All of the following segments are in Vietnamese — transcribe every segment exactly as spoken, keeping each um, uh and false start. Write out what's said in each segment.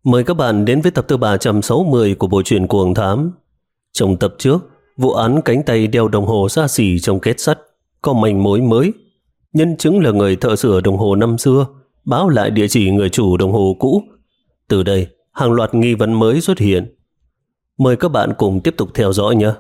Mời các bạn đến với tập thứ ba trăm sáu mươi của bộ truyện Cuồng Thám. Trong tập trước, vụ án cánh tay đeo đồng hồ xa xỉ trong két sắt có manh mối mới. Nhân chứng là người thợ sửa đồng hồ năm xưa, báo lại địa chỉ người chủ đồng hồ cũ. Từ đây, hàng loạt nghi vấn mới xuất hiện. Mời các bạn cùng tiếp tục theo dõi nhé.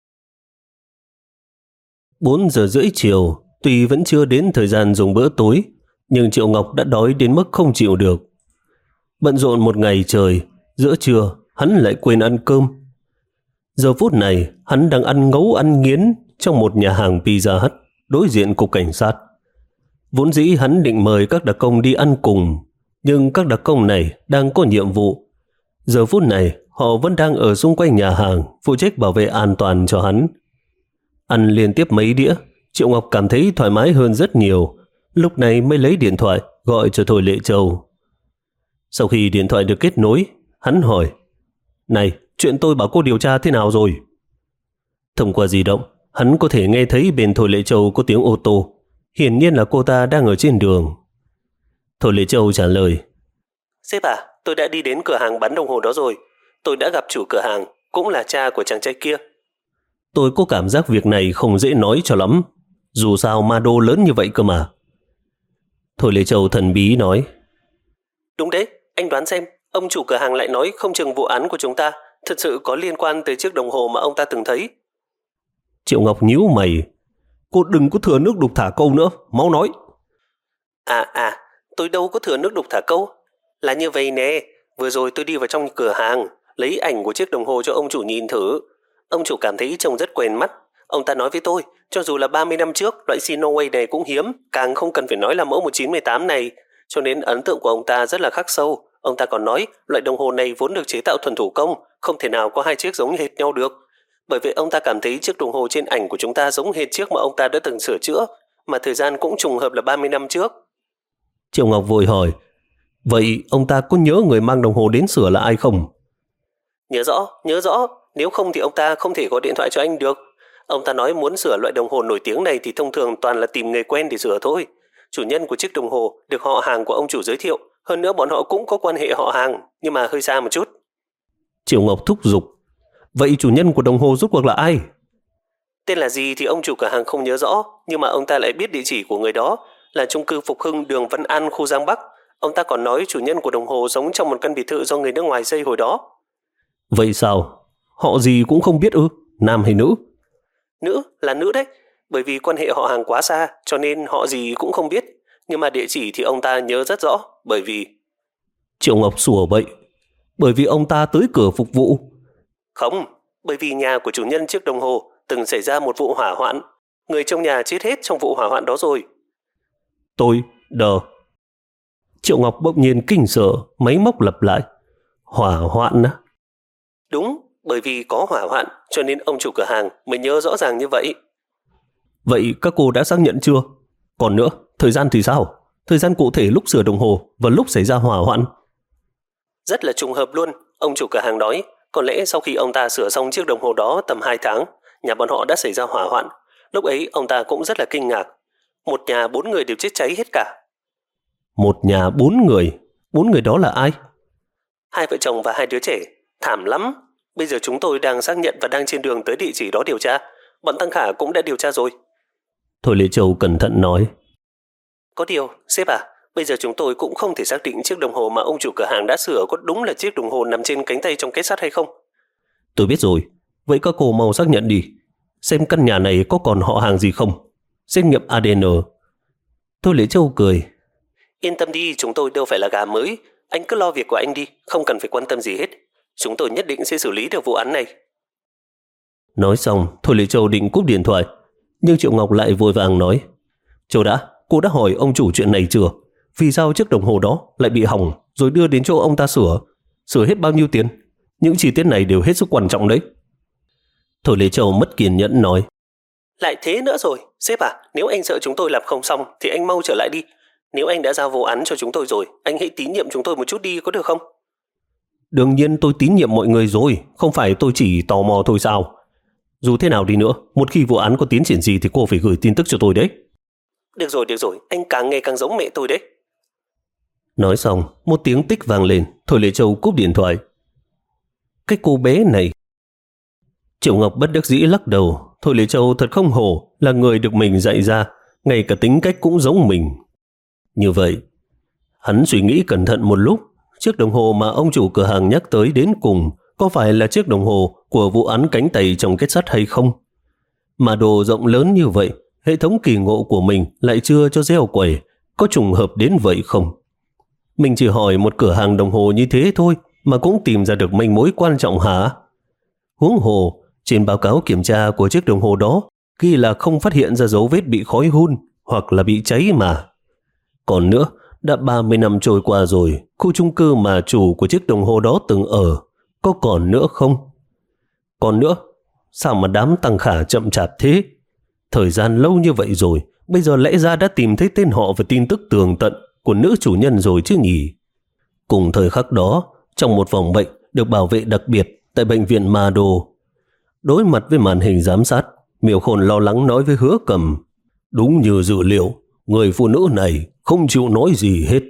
bốn giờ rưỡi chiều, tuy vẫn chưa đến thời gian dùng bữa tối, nhưng Triệu Ngọc đã đói đến mức không chịu được. Bận rộn một ngày trời, giữa trưa hắn lại quên ăn cơm. Giờ phút này hắn đang ăn ngấu ăn nghiến trong một nhà hàng Pizza Hut đối diện cục cảnh sát. Vốn dĩ hắn định mời các đặc công đi ăn cùng, nhưng các đặc công này đang có nhiệm vụ. Giờ phút này họ vẫn đang ở xung quanh nhà hàng phụ trách bảo vệ an toàn cho hắn. Ăn liên tiếp mấy đĩa, Triệu Ngọc cảm thấy thoải mái hơn rất nhiều. Lúc này mới lấy điện thoại gọi cho Thôi Lệ Châu. Sau khi điện thoại được kết nối, hắn hỏi: "Này, chuyện tôi bảo cô điều tra thế nào rồi?" Thông qua di động, hắn có thể nghe thấy bên Thôi Lệ Châu có tiếng ô tô. Hiển nhiên là cô ta đang ở trên đường. Thôi Lệ Châu trả lời: "Sếp à, tôi đã đi đến cửa hàng bán đồng hồ đó rồi. Tôi đã gặp chủ cửa hàng, cũng là cha của chàng trai kia." Tôi có cảm giác việc này không dễ nói cho lắm. Dù sao ma đô lớn như vậy cơ mà. Thôi Lệ Châu thần bí nói: "Đúng đấy, anh đoán xem, ông chủ cửa hàng lại nói không chừng vụ án của chúng ta thật sự có liên quan tới chiếc đồng hồ mà ông ta từng thấy." Triệu Ngọc nhíu mày: "Cô đừng có thừa nước đục thả câu nữa, mau nói." À à, tôi đâu có thừa nước đục thả câu. Là như vậy nè, vừa rồi tôi đi vào trong cửa hàng, lấy ảnh của chiếc đồng hồ cho ông chủ nhìn thử. Ông chủ cảm thấy trông rất quen mắt. Ông ta nói với tôi, cho dù là ba mươi năm trước, loại Sinoway này cũng hiếm, càng không cần phải nói là mẫu một chín một tám này, cho nên ấn tượng của ông ta rất là khắc sâu. Ông ta còn nói, loại đồng hồ này vốn được chế tạo thuần thủ công, không thể nào có hai chiếc giống hệt nhau được. Bởi vậy ông ta cảm thấy chiếc đồng hồ trên ảnh của chúng ta giống hệt chiếc mà ông ta đã từng sửa chữa, mà thời gian cũng trùng hợp là ba mươi năm trước. Triệu Ngọc vội hỏi: "Vậy ông ta có nhớ người mang đồng hồ đến sửa là ai không?" "Nhớ rõ, nhớ rõ. Nếu không thì ông ta không thể gọi điện thoại cho anh được. Ông ta nói muốn sửa loại đồng hồ nổi tiếng này thì thông thường toàn là tìm người quen để sửa thôi. Chủ nhân của chiếc đồng hồ được họ hàng của ông chủ giới thiệu. Hơn nữa bọn họ cũng có quan hệ họ hàng, nhưng mà hơi xa một chút." Triệu Ngọc thúc giục: "Vậy chủ nhân của đồng hồ rốt cuộc là ai?" "Tên là gì thì ông chủ cửa hàng không nhớ rõ, nhưng mà ông ta lại biết địa chỉ của người đó, là chung cư Phục Hưng, đường Vân An, khu Giang Bắc. Ông ta còn nói chủ nhân của đồng hồ sống trong một căn biệt thự do người nước ngoài xây hồi đó." "Vậy sao? Họ gì cũng không biết ư? Nam hay nữ?" "Nữ, là nữ đấy. Bởi vì quan hệ họ hàng quá xa, cho nên họ gì cũng không biết. Nhưng mà địa chỉ thì ông ta nhớ rất rõ, bởi vì..." Triệu Ngọc sủa bậy: "Bởi vì ông ta tới cửa phục vụ." "Không, bởi vì nhà của chủ nhân chiếc đồng hồ từng xảy ra một vụ hỏa hoạn. Người trong nhà chết hết trong vụ hỏa hoạn đó rồi." Tôi, đờ. Triệu Ngọc bỗng nhiên kinh sợ, máy móc lặp lại: "Hỏa hoạn á?" "Đúng, bởi vì có hỏa hoạn cho nên ông chủ cửa hàng mới nhớ rõ ràng như vậy." "Vậy các cô đã xác nhận chưa? Còn nữa, thời gian thì sao? Thời gian cụ thể lúc sửa đồng hồ và lúc xảy ra hỏa hoạn?" "Rất là trùng hợp luôn. Ông chủ cửa hàng nói có lẽ sau khi ông ta sửa xong chiếc đồng hồ đó tầm hai tháng, nhà bọn họ đã xảy ra hỏa hoạn. Lúc ấy ông ta cũng rất là kinh ngạc. Một nhà bốn người đều chết cháy hết cả." "Một nhà bốn người? Bốn người đó là ai?" "Hai vợ chồng và hai đứa trẻ. Thảm lắm. Bây giờ chúng tôi đang xác nhận và đang trên đường tới địa chỉ đó điều tra. Bọn Tăng Khả cũng đã điều tra rồi." Thôi Lệ Châu cẩn thận nói: "Có điều, sếp à, bây giờ chúng tôi cũng không thể xác định chiếc đồng hồ mà ông chủ cửa hàng đã sửa có đúng là chiếc đồng hồ nằm trên cánh tay trong két sắt hay không." "Tôi biết rồi. Vậy các cô mau xác nhận đi. Xem căn nhà này có còn họ hàng gì không. Xét nghiệm a đê en." Thôi Lệ Châu cười: "Yên tâm đi, chúng tôi đâu phải là gà mới. Anh cứ lo việc của anh đi, không cần phải quan tâm gì hết. Chúng tôi nhất định sẽ xử lý được vụ án này." Nói xong, Thôi Lệ Châu định cúp điện thoại, nhưng Triệu Ngọc lại vội vàng nói: "Châu đã, cô đã hỏi ông chủ chuyện này chưa? Vì sao chiếc đồng hồ đó lại bị hỏng rồi đưa đến chỗ ông ta sửa? Sửa hết bao nhiêu tiền? Những chi tiết này đều hết sức quan trọng đấy." Thôi Lệ Châu mất kiên nhẫn nói: "Lại thế nữa rồi, sếp à, nếu anh sợ chúng tôi làm không xong thì anh mau trở lại đi. Nếu anh đã giao vụ án cho chúng tôi rồi, anh hãy tín nhiệm chúng tôi một chút đi, có được không?" "Đương nhiên tôi tín nhiệm mọi người rồi, không phải tôi chỉ tò mò thôi sao? Dù thế nào đi nữa, một khi vụ án có tiến triển gì thì cô phải gửi tin tức cho tôi đấy." "Được rồi, được rồi, anh càng ngày càng giống mẹ tôi đấy." Nói xong, một tiếng tích vang lên, Thôi Lệ Châu cúp điện thoại. Cái cô bé này. Triệu Ngọc bất đắc dĩ lắc đầu. Thôi Lệ Châu thật không hổ là người được mình dạy ra, ngay cả tính cách cũng giống mình. Như vậy, hắn suy nghĩ cẩn thận một lúc, chiếc đồng hồ mà ông chủ cửa hàng nhắc tới đến cùng có phải là chiếc đồng hồ của vụ án cánh tay trong kết sắt hay không? Mà đồ rộng lớn như vậy, hệ thống kỳ ngộ của mình lại chưa cho gieo quẩy, có trùng hợp đến vậy không? Mình chỉ hỏi một cửa hàng đồng hồ như thế thôi mà cũng tìm ra được manh mối quan trọng hả? Huống hồ, trên báo cáo kiểm tra của chiếc đồng hồ đó ghi là không phát hiện ra dấu vết bị khói hun hoặc là bị cháy mà. Còn nữa, đã ba mươi năm trôi qua rồi, khu chung cư mà chủ của chiếc đồng hồ đó từng ở, có còn nữa không? Còn nữa, sao mà đám Tăng Khả chậm chạp thế? Thời gian lâu như vậy rồi, bây giờ lẽ ra đã tìm thấy tên họ và tin tức tường tận của nữ chủ nhân rồi chứ nhỉ? Cùng thời khắc đó, trong một phòng bệnh được bảo vệ đặc biệt tại bệnh viện Ma Đô, đối mặt với màn hình giám sát, Miêu Khôn lo lắng nói với Hứa Cầm: đúng như dự liệu, người phụ nữ này không chịu nói gì hết.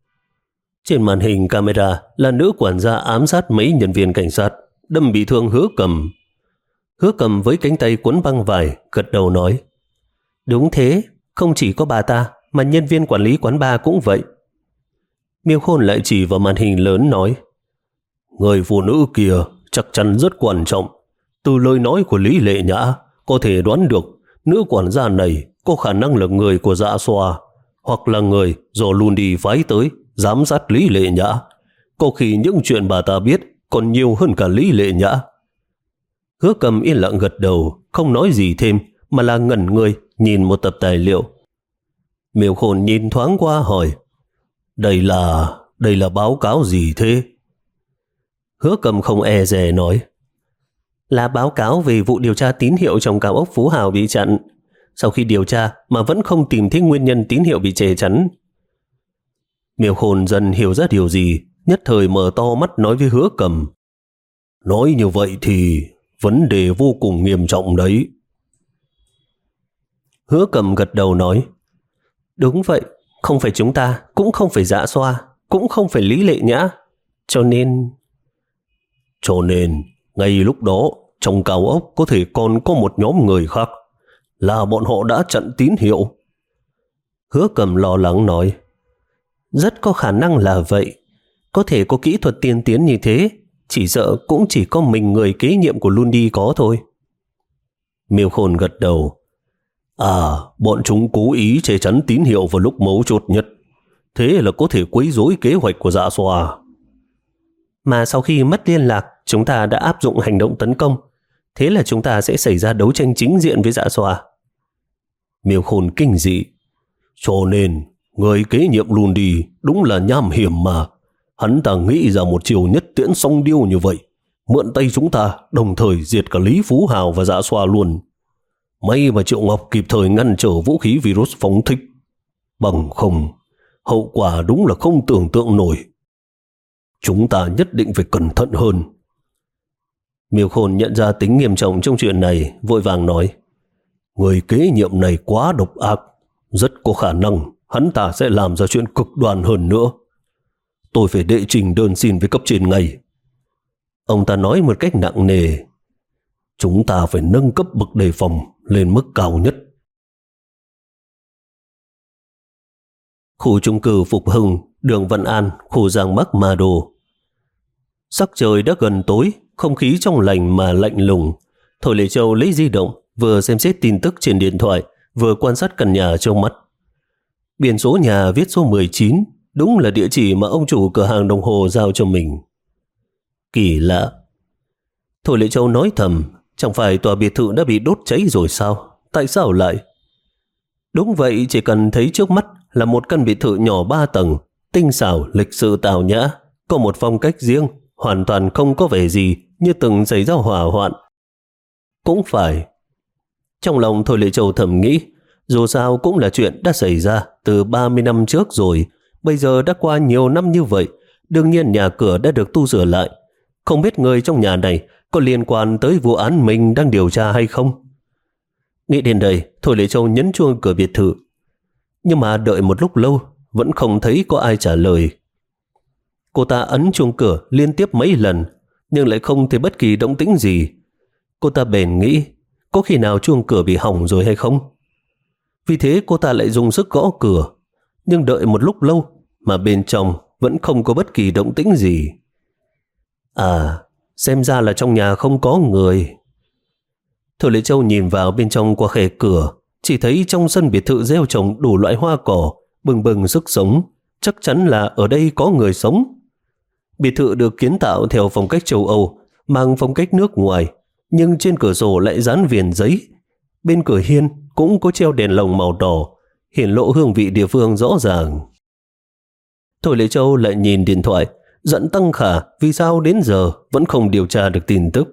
Trên màn hình camera là nữ quản gia ám sát mấy nhân viên cảnh sát, đâm bị thương Hứa Cầm. Hứa Cầm với cánh tay quấn băng vải, gật đầu nói: đúng thế, không chỉ có bà ta mà nhân viên quản lý quán bar cũng vậy. Miêu Khôn lại chỉ vào màn hình lớn nói: người phụ nữ kia chắc chắn rất quan trọng. Từ lời nói của Lý Lệ Nhã có thể đoán được nữ quản gia này có khả năng là người của Dạ Xoa, hoặc là người do Lundi phái tới giám sát Lý Lệ Nhã. Có khi những chuyện bà ta biết còn nhiều hơn cả Lý Lệ Nhã. Hứa Cầm yên lặng gật đầu, không nói gì thêm mà là ngẩn người nhìn một tập tài liệu. Miêu Khôn nhìn thoáng qua hỏi: Đây là... đây là báo cáo gì thế? Hứa Cầm không e dè nói: là báo cáo về vụ điều tra tín hiệu trong cao ốc Phú Hào bị chặn. Sau khi điều tra mà vẫn không tìm thấy nguyên nhân tín hiệu bị che chắn. Miêu Khôn dần hiểu ra điều gì, nhất thời mở to mắt nói với Hứa Cầm: nói như vậy thì vấn đề vô cùng nghiêm trọng đấy. Hứa Cầm gật đầu nói: đúng vậy, không phải chúng ta, cũng không phải Dạ Xoa, cũng không phải Lý Lệ Nhã. Cho nên... Cho nên, ngay lúc đó, trong cao ốc có thể còn có một nhóm người khác, là bọn họ đã chặn tín hiệu. Hứa Cầm lo lắng nói: rất có khả năng là vậy. Có thể có kỹ thuật tiên tiến như thế, chỉ sợ cũng chỉ có mình người kế nhiệm của Lundi có thôi. Miêu Khôn gật đầu: à, bọn chúng cố ý che chắn tín hiệu vào lúc mấu chốt nhất. Thế là có thể quấy rối kế hoạch của Dạ Xoa. Mà sau khi mất liên lạc, chúng ta đã áp dụng hành động tấn công. Thế là chúng ta sẽ xảy ra đấu tranh chính diện với Dạ Xoa. Miêu Khôn kinh dị: cho nên, người kế nhiệm Lundi đúng là nham hiểm mà. Hắn ta nghĩ ra một chiều nhất tiễn song điêu như vậy, mượn tay chúng ta đồng thời diệt cả Lý Phú Hào và Dạ Xoa luôn. May mà Triệu Ngọc kịp thời ngăn trở vũ khí virus phóng thích. Bằng không, hậu quả đúng là không tưởng tượng nổi. Chúng ta nhất định phải cẩn thận hơn. Miêu Khôn nhận ra tính nghiêm trọng trong chuyện này, vội vàng nói: người kế nhiệm này quá độc ác, rất có khả năng hắn ta sẽ làm ra chuyện cực đoan hơn nữa. Tôi phải đệ trình đơn xin với cấp trên ngay. Ông ta nói một cách nặng nề: chúng ta phải nâng cấp bậc đề phòng lên mức cao nhất. Khu chung cư Phục Hưng, đường Vân An, khu Giang Bắc Ma Đô. Sắc trời đã gần tối, không khí trong lành mà lạnh lùng. Thôi Lệ Châu lấy di động, vừa xem xét tin tức trên điện thoại, vừa quan sát căn nhà trong mắt. Biển số nhà viết số mười chín, đúng là địa chỉ mà ông chủ cửa hàng đồng hồ giao cho mình. Kỳ lạ. Thôi Lệ Châu nói thầm, chẳng phải tòa biệt thự đã bị đốt cháy rồi sao? Tại sao lại? Đúng vậy, chỉ cần thấy trước mắt là một căn biệt thự nhỏ ba tầng, tinh xảo, lịch sự tào nhã, có một phong cách riêng, hoàn toàn không có vẻ gì như từng xảy ra hỏa hoạn. Cũng phải. Trong lòng Thôi Lệ Châu thầm nghĩ, dù sao cũng là chuyện đã xảy ra từ ba mươi năm trước rồi, bây giờ đã qua nhiều năm như vậy, đương nhiên nhà cửa đã được tu sửa lại. Không biết người trong nhà này có liên quan tới vụ án mình đang điều tra hay không? Nghĩ đến đây, Thôi Lệ Châu nhấn chuông cửa biệt thự. Nhưng mà đợi một lúc lâu, vẫn không thấy có ai trả lời. Cô ta ấn chuông cửa liên tiếp mấy lần, nhưng lại không thấy bất kỳ động tĩnh gì. Cô ta bèn nghĩ, có khi nào chuông cửa bị hỏng rồi hay không? Vì thế cô ta lại dùng sức gõ cửa, nhưng đợi một lúc lâu mà bên trong vẫn không có bất kỳ động tĩnh gì. À, xem ra là trong nhà không có người. Thôi Lệ Châu nhìn vào bên trong qua khe cửa, chỉ thấy trong sân biệt thự gieo trồng đủ loại hoa cỏ, bừng bừng sức sống, chắc chắn là ở đây có người sống. Biệt thự được kiến tạo theo phong cách châu Âu, mang phong cách nước ngoài, nhưng trên cửa sổ lại dán viền giấy. Bên cửa hiên cũng có treo đèn lồng màu đỏ, hiển lộ hương vị địa phương rõ ràng. Thôi Lệ Châu lại nhìn điện thoại, giận Tăng Khả vì sao đến giờ vẫn không điều tra được tin tức.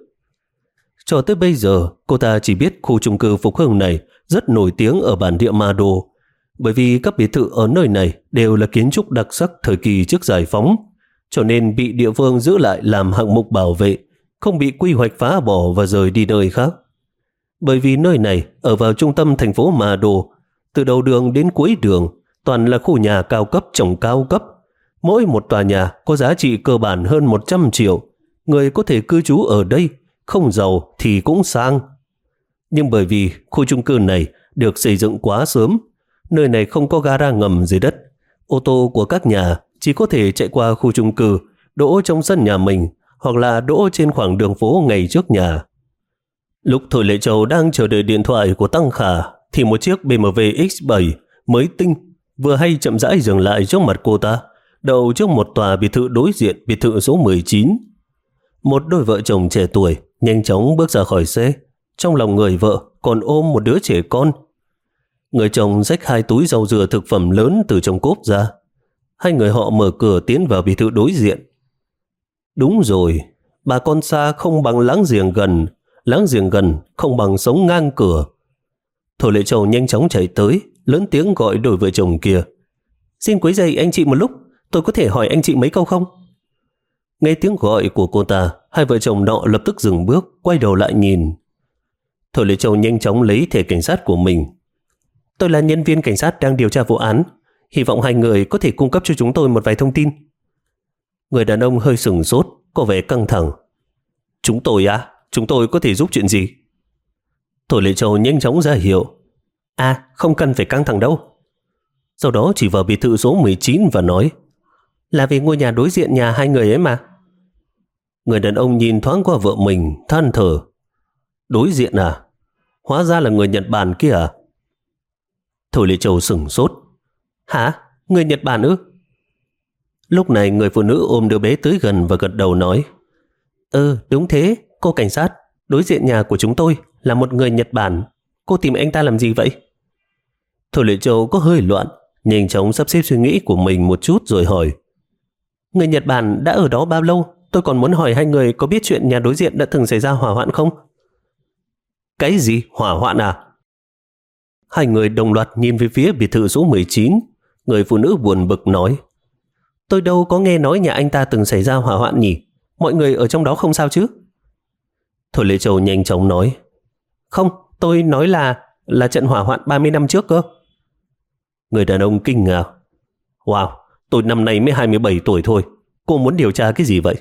Cho tới bây giờ, cô ta chỉ biết khu chung cư Phục Hưng này rất nổi tiếng ở bản địa Ma Đô, bởi vì các biệt thự ở nơi này đều là kiến trúc đặc sắc thời kỳ trước giải phóng, cho nên bị địa phương giữ lại làm hạng mục bảo vệ, không bị quy hoạch phá bỏ và rời đi nơi khác. Bởi vì nơi này ở vào trung tâm thành phố Ma Đô, từ đầu đường đến cuối đường toàn là khu nhà cao cấp trồng cao cấp. Mỗi một tòa nhà có giá trị cơ bản hơn một trăm triệu, người có thể cư trú ở đây, không giàu thì cũng sang. Nhưng bởi vì khu chung cư này được xây dựng quá sớm, nơi này không có gara ngầm dưới đất, ô tô của các nhà chỉ có thể chạy qua khu chung cư, đỗ trong sân nhà mình hoặc là đỗ trên khoảng đường phố ngay trước nhà. Lúc Thôi Lệ Châu đang chờ đợi điện thoại của Tăng Khả thì một chiếc bê em vê ích bảy mới tinh vừa hay chậm rãi dừng lại trước mặt cô ta, đậu trước một tòa biệt thự đối diện biệt thự số mười chín. Một đôi vợ chồng trẻ tuổi nhanh chóng bước ra khỏi xe, trong lòng người vợ còn ôm một đứa trẻ con. Người chồng xách hai túi rau dừa thực phẩm lớn từ trong cốp ra. Hai người họ mở cửa tiến vào biệt thự đối diện. Đúng rồi, bà con xa không bằng láng giềng gần, láng giềng gần không bằng sống ngang cửa. Thôi Lệ Châu nhanh chóng chạy tới, lớn tiếng gọi đôi vợ chồng kia. Xin quấy rầy anh chị một lúc, tôi có thể hỏi anh chị mấy câu không? Nghe tiếng gọi của cô ta, hai vợ chồng nọ lập tức dừng bước, quay đầu lại nhìn. Thôi Lệ Châu nhanh chóng lấy thẻ cảnh sát của mình. Tôi là nhân viên cảnh sát đang điều tra vụ án, hy vọng hai người có thể cung cấp cho chúng tôi một vài thông tin. Người đàn ông hơi sửng sốt, có vẻ căng thẳng. Chúng tôi à? Chúng tôi có thể giúp chuyện gì? Thôi Lệ Châu nhanh chóng ra hiệu. À, không cần phải căng thẳng đâu. Sau đó chỉ vào biệt thự số mười chín và nói, là về ngôi nhà đối diện nhà hai người ấy mà. Người đàn ông nhìn thoáng qua vợ mình, than thở. Đối diện à? Hóa ra là người Nhật Bản kia à? Thôi Lệ Châu sửng sốt. Hả? Người Nhật Bản ư? Lúc này người phụ nữ ôm đứa bé tới gần và gật đầu nói, Ừ, đúng thế, cô cảnh sát, đối diện nhà của chúng tôi là một người Nhật Bản. Cô tìm anh ta làm gì vậy? Thôi Lệ Châu có hơi loạn, nhanh chóng sắp xếp suy nghĩ của mình một chút rồi hỏi, người Nhật Bản đã ở đó bao lâu? Tôi còn muốn hỏi hai người có biết chuyện nhà đối diện đã từng xảy ra hỏa hoạn không? Cái gì? Hỏa hoạn à? Hai người đồng loạt nhìn về phía biệt thự số mười chín. Người phụ nữ buồn bực nói, tôi đâu có nghe nói nhà anh ta từng xảy ra hỏa hoạn nhỉ? Mọi người ở trong đó không sao chứ? Thôi Lệ Châu nhanh chóng nói, không, tôi nói là là trận hỏa hoạn ba mươi năm trước cơ. Người đàn ông kinh ngạc, wow, tôi năm nay mới hai mươi bảy tuổi thôi, cô muốn điều tra cái gì vậy?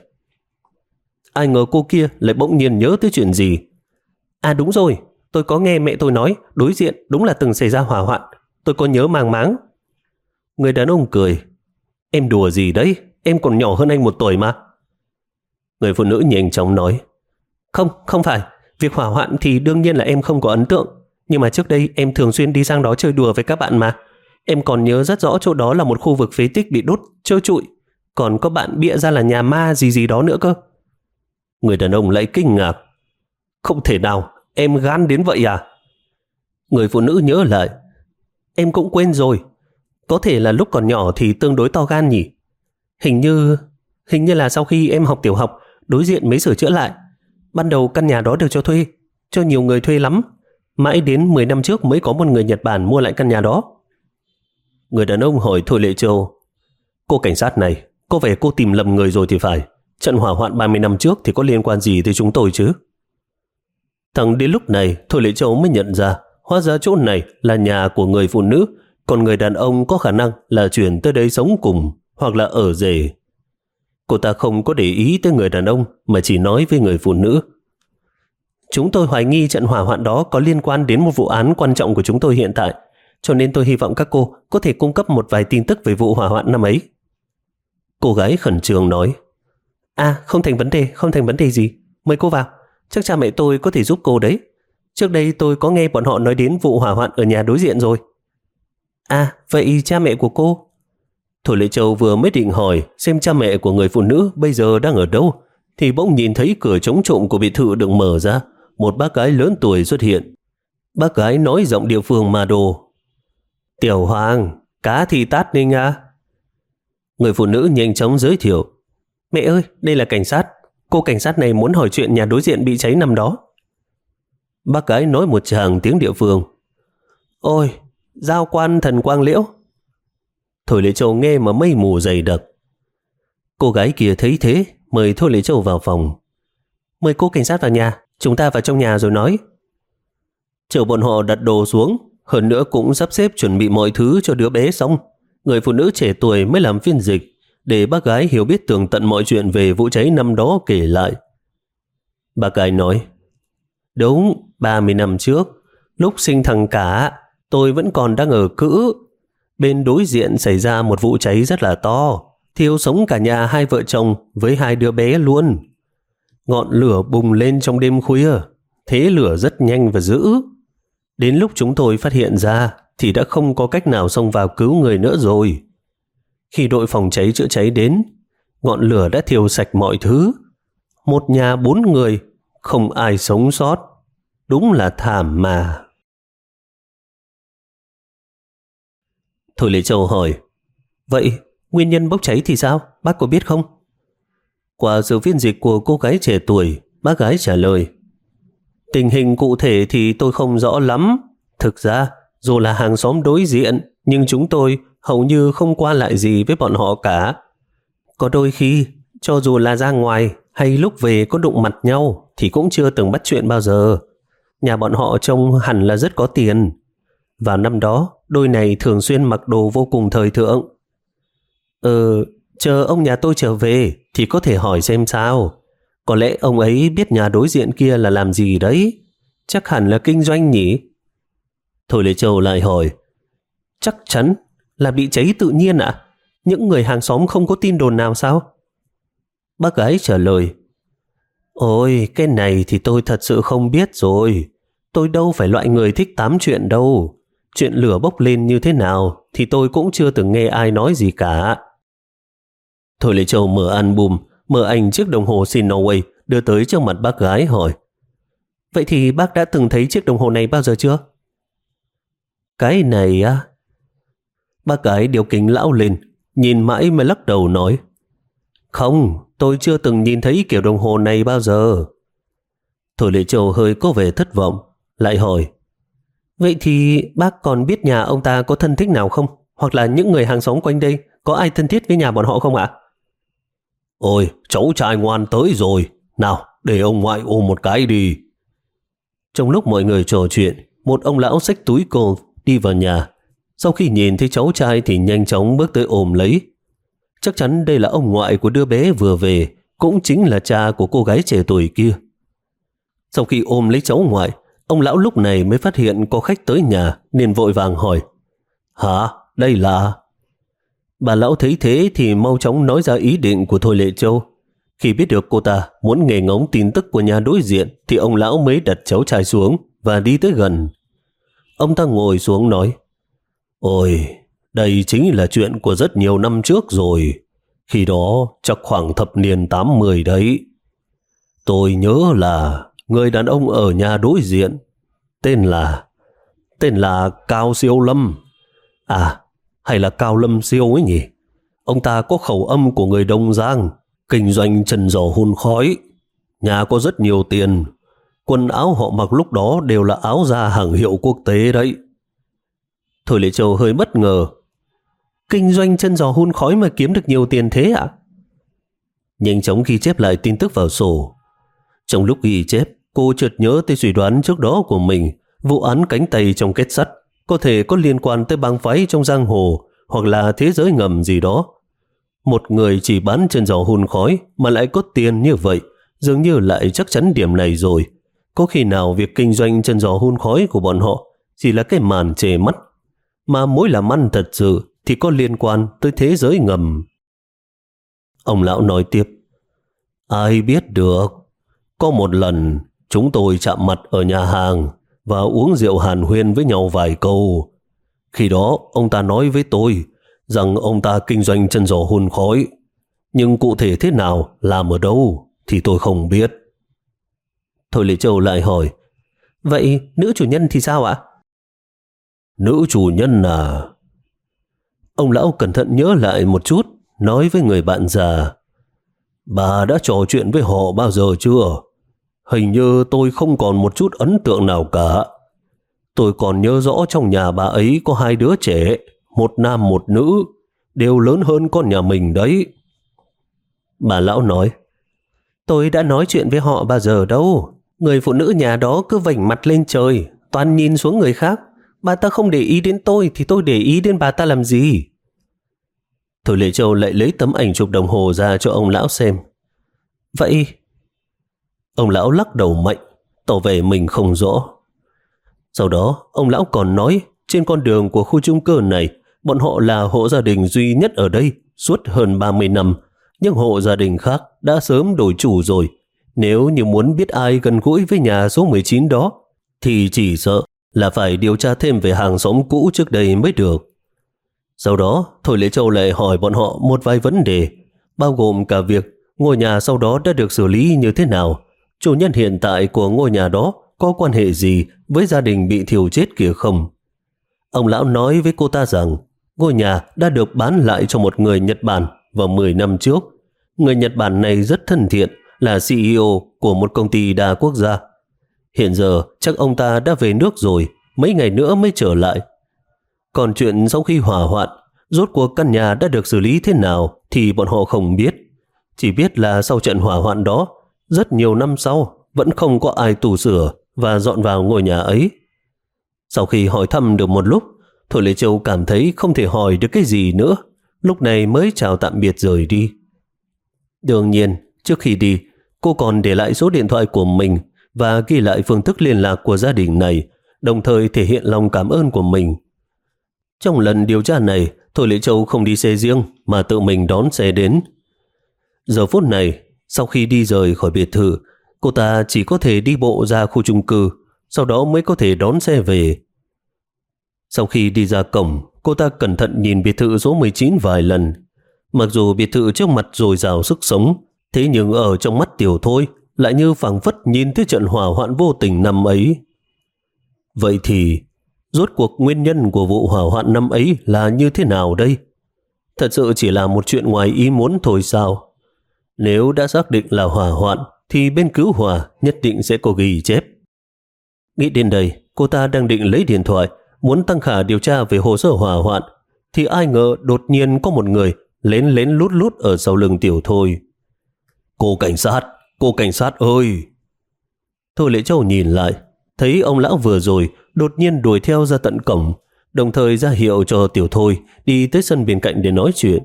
Ai ngờ cô kia lại bỗng nhiên nhớ tới chuyện gì. À đúng rồi, tôi có nghe mẹ tôi nói đối diện đúng là từng xảy ra hỏa hoạn, tôi có nhớ màng máng. Người đàn ông cười, em đùa gì đấy, em còn nhỏ hơn anh một tuổi mà. Người phụ nữ nhanh chóng nói, không, không phải, việc hỏa hoạn thì đương nhiên là em không có ấn tượng, nhưng mà trước đây em thường xuyên đi sang đó chơi đùa với các bạn mà. Em còn nhớ rất rõ chỗ đó là một khu vực phế tích bị đốt trơ trụi, còn có bạn bịa ra là nhà ma gì gì đó nữa cơ. Người đàn ông lại kinh ngạc, không thể nào, em gan đến vậy à? Người phụ nữ nhớ lại, em cũng quên rồi, có thể là lúc còn nhỏ thì tương đối to gan nhỉ. Hình như hình như là sau khi em học tiểu học, đối diện mới sửa chữa lại. Ban đầu căn nhà đó được cho thuê, cho nhiều người thuê lắm, mãi đến mười năm trước mới có một người Nhật Bản mua lại căn nhà đó. Người đàn ông hỏi Thôi Lệ Châu, cô cảnh sát này, có vẻ cô tìm lầm người rồi thì phải. Trận hỏa hoạn ba mươi năm trước thì có liên quan gì tới chúng tôi chứ? Thẳng đến lúc này Thôi Lệ Châu mới nhận ra, hóa ra chỗ này là nhà của người phụ nữ còn người đàn ông có khả năng là chuyển tới đây sống cùng hoặc là ở rể. Cô ta không có để ý tới người đàn ông mà chỉ nói với người phụ nữ. Chúng tôi hoài nghi trận hỏa hoạn đó có liên quan đến một vụ án quan trọng của chúng tôi hiện tại, cho nên tôi hy vọng các cô có thể cung cấp một vài tin tức về vụ hỏa hoạn năm ấy. Cô gái khẩn trương nói. À, không thành vấn đề, không thành vấn đề gì. Mời cô vào, chắc cha mẹ tôi có thể giúp cô đấy. Trước đây tôi có nghe bọn họ nói đến vụ hỏa hoạn ở nhà đối diện rồi. À, vậy cha mẹ của cô? Thôi Lệ Châu vừa mới định hỏi xem cha mẹ của người phụ nữ bây giờ đang ở đâu, thì bỗng nhìn thấy cửa chống trộm của biệt thự được mở ra, một bác gái lớn tuổi xuất hiện. Bác gái nói giọng địa phương mà đồ. Tiểu Hoàng, cá thì tát ninh à? Người phụ nữ nhanh chóng giới thiệu. Mẹ ơi, đây là cảnh sát. Cô cảnh sát này muốn hỏi chuyện nhà đối diện bị cháy năm đó. Bác gái nói một tràng tiếng địa phương. Ôi, giao quan thần quang liễu. Thôi Lệ Châu nghe mà mây mù dày đặc. Cô gái kia thấy thế, mời Thôi Lệ Châu vào phòng. Mời cô cảnh sát vào nhà, chúng ta vào trong nhà rồi nói. Chờ bọn họ đặt đồ xuống, hơn nữa cũng sắp xếp chuẩn bị mọi thứ cho đứa bé xong, người phụ nữ trẻ tuổi mới làm phiên dịch để bác gái hiểu biết tường tận mọi chuyện về vụ cháy năm đó kể lại. Bác gái nói, đúng, ba mươi năm trước, lúc sinh thằng cả, tôi vẫn còn đang ở cữ. Bên đối diện xảy ra một vụ cháy rất là to, thiêu sống cả nhà hai vợ chồng với hai đứa bé luôn. Ngọn lửa bùng lên trong đêm khuya, thế lửa rất nhanh và dữ. Đến lúc chúng tôi phát hiện ra thì đã không có cách nào xông vào cứu người nữa rồi. Khi đội phòng cháy chữa cháy đến, ngọn lửa đã thiêu sạch mọi thứ. Một nhà bốn người, không ai sống sót. Đúng là thảm mà. Thôi Lệ Châu hỏi, vậy nguyên nhân bốc cháy thì sao? Bác có biết không? Qua sự phiên dịch của cô gái trẻ tuổi, bác gái trả lời, tình hình cụ thể thì tôi không rõ lắm. Thực ra, dù là hàng xóm đối diện, nhưng chúng tôi hầu như không qua lại gì với bọn họ cả. Có đôi khi, cho dù là ra ngoài hay lúc về có đụng mặt nhau thì cũng chưa từng bắt chuyện bao giờ. Nhà bọn họ trông hẳn là rất có tiền. Vào năm đó, đôi này thường xuyên mặc đồ vô cùng thời thượng. Ừ, chờ ông nhà tôi trở về thì có thể hỏi xem sao. Có lẽ ông ấy biết nhà đối diện kia là làm gì đấy. Chắc hẳn là kinh doanh nhỉ? Thôi Lệ Châu lại hỏi, chắc chắn là bị cháy tự nhiên ạ? À? Những người hàng xóm không có tin đồn nào sao? Bác gái trả lời, ôi, cái này thì tôi thật sự không biết rồi. Tôi đâu phải loại người thích tám chuyện đâu. Chuyện lửa bốc lên như thế nào thì tôi cũng chưa từng nghe ai nói gì cả. Thôi Lệ Châu mở album, mở ảnh chiếc đồng hồ Norway đưa tới trước mặt bác gái hỏi, vậy thì bác đã từng thấy chiếc đồng hồ này bao giờ chưa? Cái này á? Bác gái điều kính lão lên, nhìn mãi mới lắc đầu nói, không, tôi chưa từng nhìn thấy kiểu đồng hồ này bao giờ. Thôi Lệ Châu hơi có vẻ thất vọng, lại hỏi, vậy thì bác còn biết nhà ông ta có thân thích nào không? Hoặc là những người hàng xóm quanh đây có ai thân thiết với nhà bọn họ không ạ? Ôi, cháu trai ngoan tới rồi. Nào, để ông ngoại ôm một cái đi. Trong lúc mọi người trò chuyện, một ông lão xách túi cô đi vào nhà. Sau khi nhìn thấy cháu trai thì nhanh chóng bước tới ôm lấy. Chắc chắn đây là ông ngoại của đứa bé vừa về, cũng chính là cha của cô gái trẻ tuổi kia. Sau khi ôm lấy cháu ngoại, ông lão lúc này mới phát hiện có khách tới nhà nên vội vàng hỏi, hả, đây là... Bà lão thấy thế thì mau chóng nói ra ý định của Thôi Lệ Châu. Khi biết được cô ta muốn nghe ngóng tin tức của nhà đối diện thì ông lão mới đặt cháu trai xuống và đi tới gần. Ông ta ngồi xuống nói, ôi, đây chính là chuyện của rất nhiều năm trước rồi. Khi đó chắc khoảng thập niên tám mươi đấy. Tôi nhớ là người đàn ông ở nhà đối diện tên là tên là Cao Siêu Lâm. À, hay là Cao Lâm Siêu ấy nhỉ? Ông ta có khẩu âm của người Đông Giang, kinh doanh trần giò hun khói, nhà có rất nhiều tiền. Quần áo họ mặc lúc đó đều là áo da hàng hiệu quốc tế đấy. Thôi Lệ Châu hơi bất ngờ. Kinh doanh chân giò hun khói mà kiếm được nhiều tiền thế ạ? Nhanh chóng ghi chép lại tin tức vào sổ. Trong lúc ghi chép, cô chợt nhớ tới suy đoán trước đó của mình, vụ án cánh tay trong kết sắt. có thể có liên quan tới bang phái trong giang hồ hoặc là thế giới ngầm gì đó. Một người chỉ bán chân giò hun khói mà lại có tiền như vậy, dường như lại chắc chắn điểm này rồi. Có khi nào việc kinh doanh chân giò hun khói của bọn họ chỉ là cái màn chề mắt, mà mối làm ăn thật sự thì có liên quan tới thế giới ngầm. Ông lão nói tiếp, ai biết được. Có một lần chúng tôi chạm mặt ở nhà hàng và uống rượu hàn huyên với nhau vài câu. Khi đó ông ta nói với tôi rằng ông ta kinh doanh chân giò hun khói, nhưng cụ thể thế nào, làm ở đâu thì tôi không biết. Thôi Lệ Châu lại hỏi, vậy nữ chủ nhân thì sao ạ? Nữ chủ nhân à? Ông lão cẩn thận nhớ lại một chút, nói với người bạn già, bà đã trò chuyện với họ bao giờ chưa? Hình như tôi không còn một chút ấn tượng nào cả. Tôi còn nhớ rõ trong nhà bà ấy có hai đứa trẻ, một nam một nữ, đều lớn hơn con nhà mình đấy. Bà lão nói, tôi đã nói chuyện với họ bao giờ đâu. Người phụ nữ nhà đó cứ vểnh mặt lên trời, toàn nhìn xuống người khác. Bà ta không để ý đến tôi thì tôi để ý đến bà ta làm gì? Thôi Lệ Châu lại lấy tấm ảnh chụp đồng hồ ra cho ông lão xem. Vậy? Ông lão lắc đầu mạnh, tỏ vẻ mình không rõ. Sau đó, ông lão còn nói, trên con đường của khu chung cư này, bọn họ là hộ gia đình duy nhất ở đây suốt hơn ba mươi năm, nhưng hộ gia đình khác đã sớm đổi chủ rồi. Nếu như muốn biết ai gần gũi với nhà số mười chín đó, thì chỉ sợ là phải điều tra thêm về hàng xóm cũ trước đây mới được. Sau đó, Thôi Lệ Châu lại hỏi bọn họ một vài vấn đề, bao gồm cả việc ngôi nhà sau đó đã được xử lý như thế nào, chủ nhân hiện tại của ngôi nhà đó có quan hệ gì với gia đình bị thiêu chết kia không. Ông lão nói với cô ta rằng ngôi nhà đã được bán lại cho một người Nhật Bản vào mười năm trước. Người Nhật Bản này rất thân thiện, là xê e ô của một công ty đa quốc gia. Hiện giờ chắc ông ta đã về nước rồi, mấy ngày nữa mới trở lại. Còn chuyện sau khi hỏa hoạn, rốt cuộc căn nhà đã được xử lý thế nào thì bọn họ không biết. Chỉ biết là sau trận hỏa hoạn đó, rất nhiều năm sau vẫn không có ai tu sửa và dọn vào ngôi nhà ấy. Sau khi hỏi thăm được một lúc, Thôi Lệ Châu cảm thấy không thể hỏi được cái gì nữa, lúc này mới chào tạm biệt rời đi. Đương nhiên, trước khi đi, cô còn để lại số điện thoại của mình và ghi lại phương thức liên lạc của gia đình này, đồng thời thể hiện lòng cảm ơn của mình. Trong lần điều tra này, Thôi Lệ Châu không đi xe riêng mà tự mình đón xe đến. Giờ phút này, sau khi đi rời khỏi biệt thự, cô ta chỉ có thể đi bộ ra khu chung cư, sau đó mới có thể đón xe về. Sau khi đi ra cổng, cô ta cẩn thận nhìn biệt thự số mười chín vài lần. Mặc dù biệt thự trước mặt dồi dào sức sống, thế nhưng ở trong mắt Tiểu Thôi lại như phảng phất nhìn thấy trận hỏa hoạn vô tình năm ấy. Vậy thì, rốt cuộc nguyên nhân của vụ hỏa hoạn năm ấy là như thế nào đây? Thật sự chỉ là một chuyện ngoài ý muốn thôi sao? Nếu đã xác định là hỏa hoạn, thì bên cứu hỏa nhất định sẽ có ghi chép. Nghĩ đến đây, cô ta đang định lấy điện thoại, muốn tăng khả điều tra về hồ sơ hỏa hoạn, thì ai ngờ đột nhiên có một người lén lén lút lút ở sau lưng Tiểu Thôi. Cô cảnh sát, cô cảnh sát ơi! Thôi Lệ Châu nhìn lại, thấy ông lão vừa rồi đột nhiên đuổi theo ra tận cổng, đồng thời ra hiệu cho Tiểu Thôi đi tới sân bên cạnh để nói chuyện.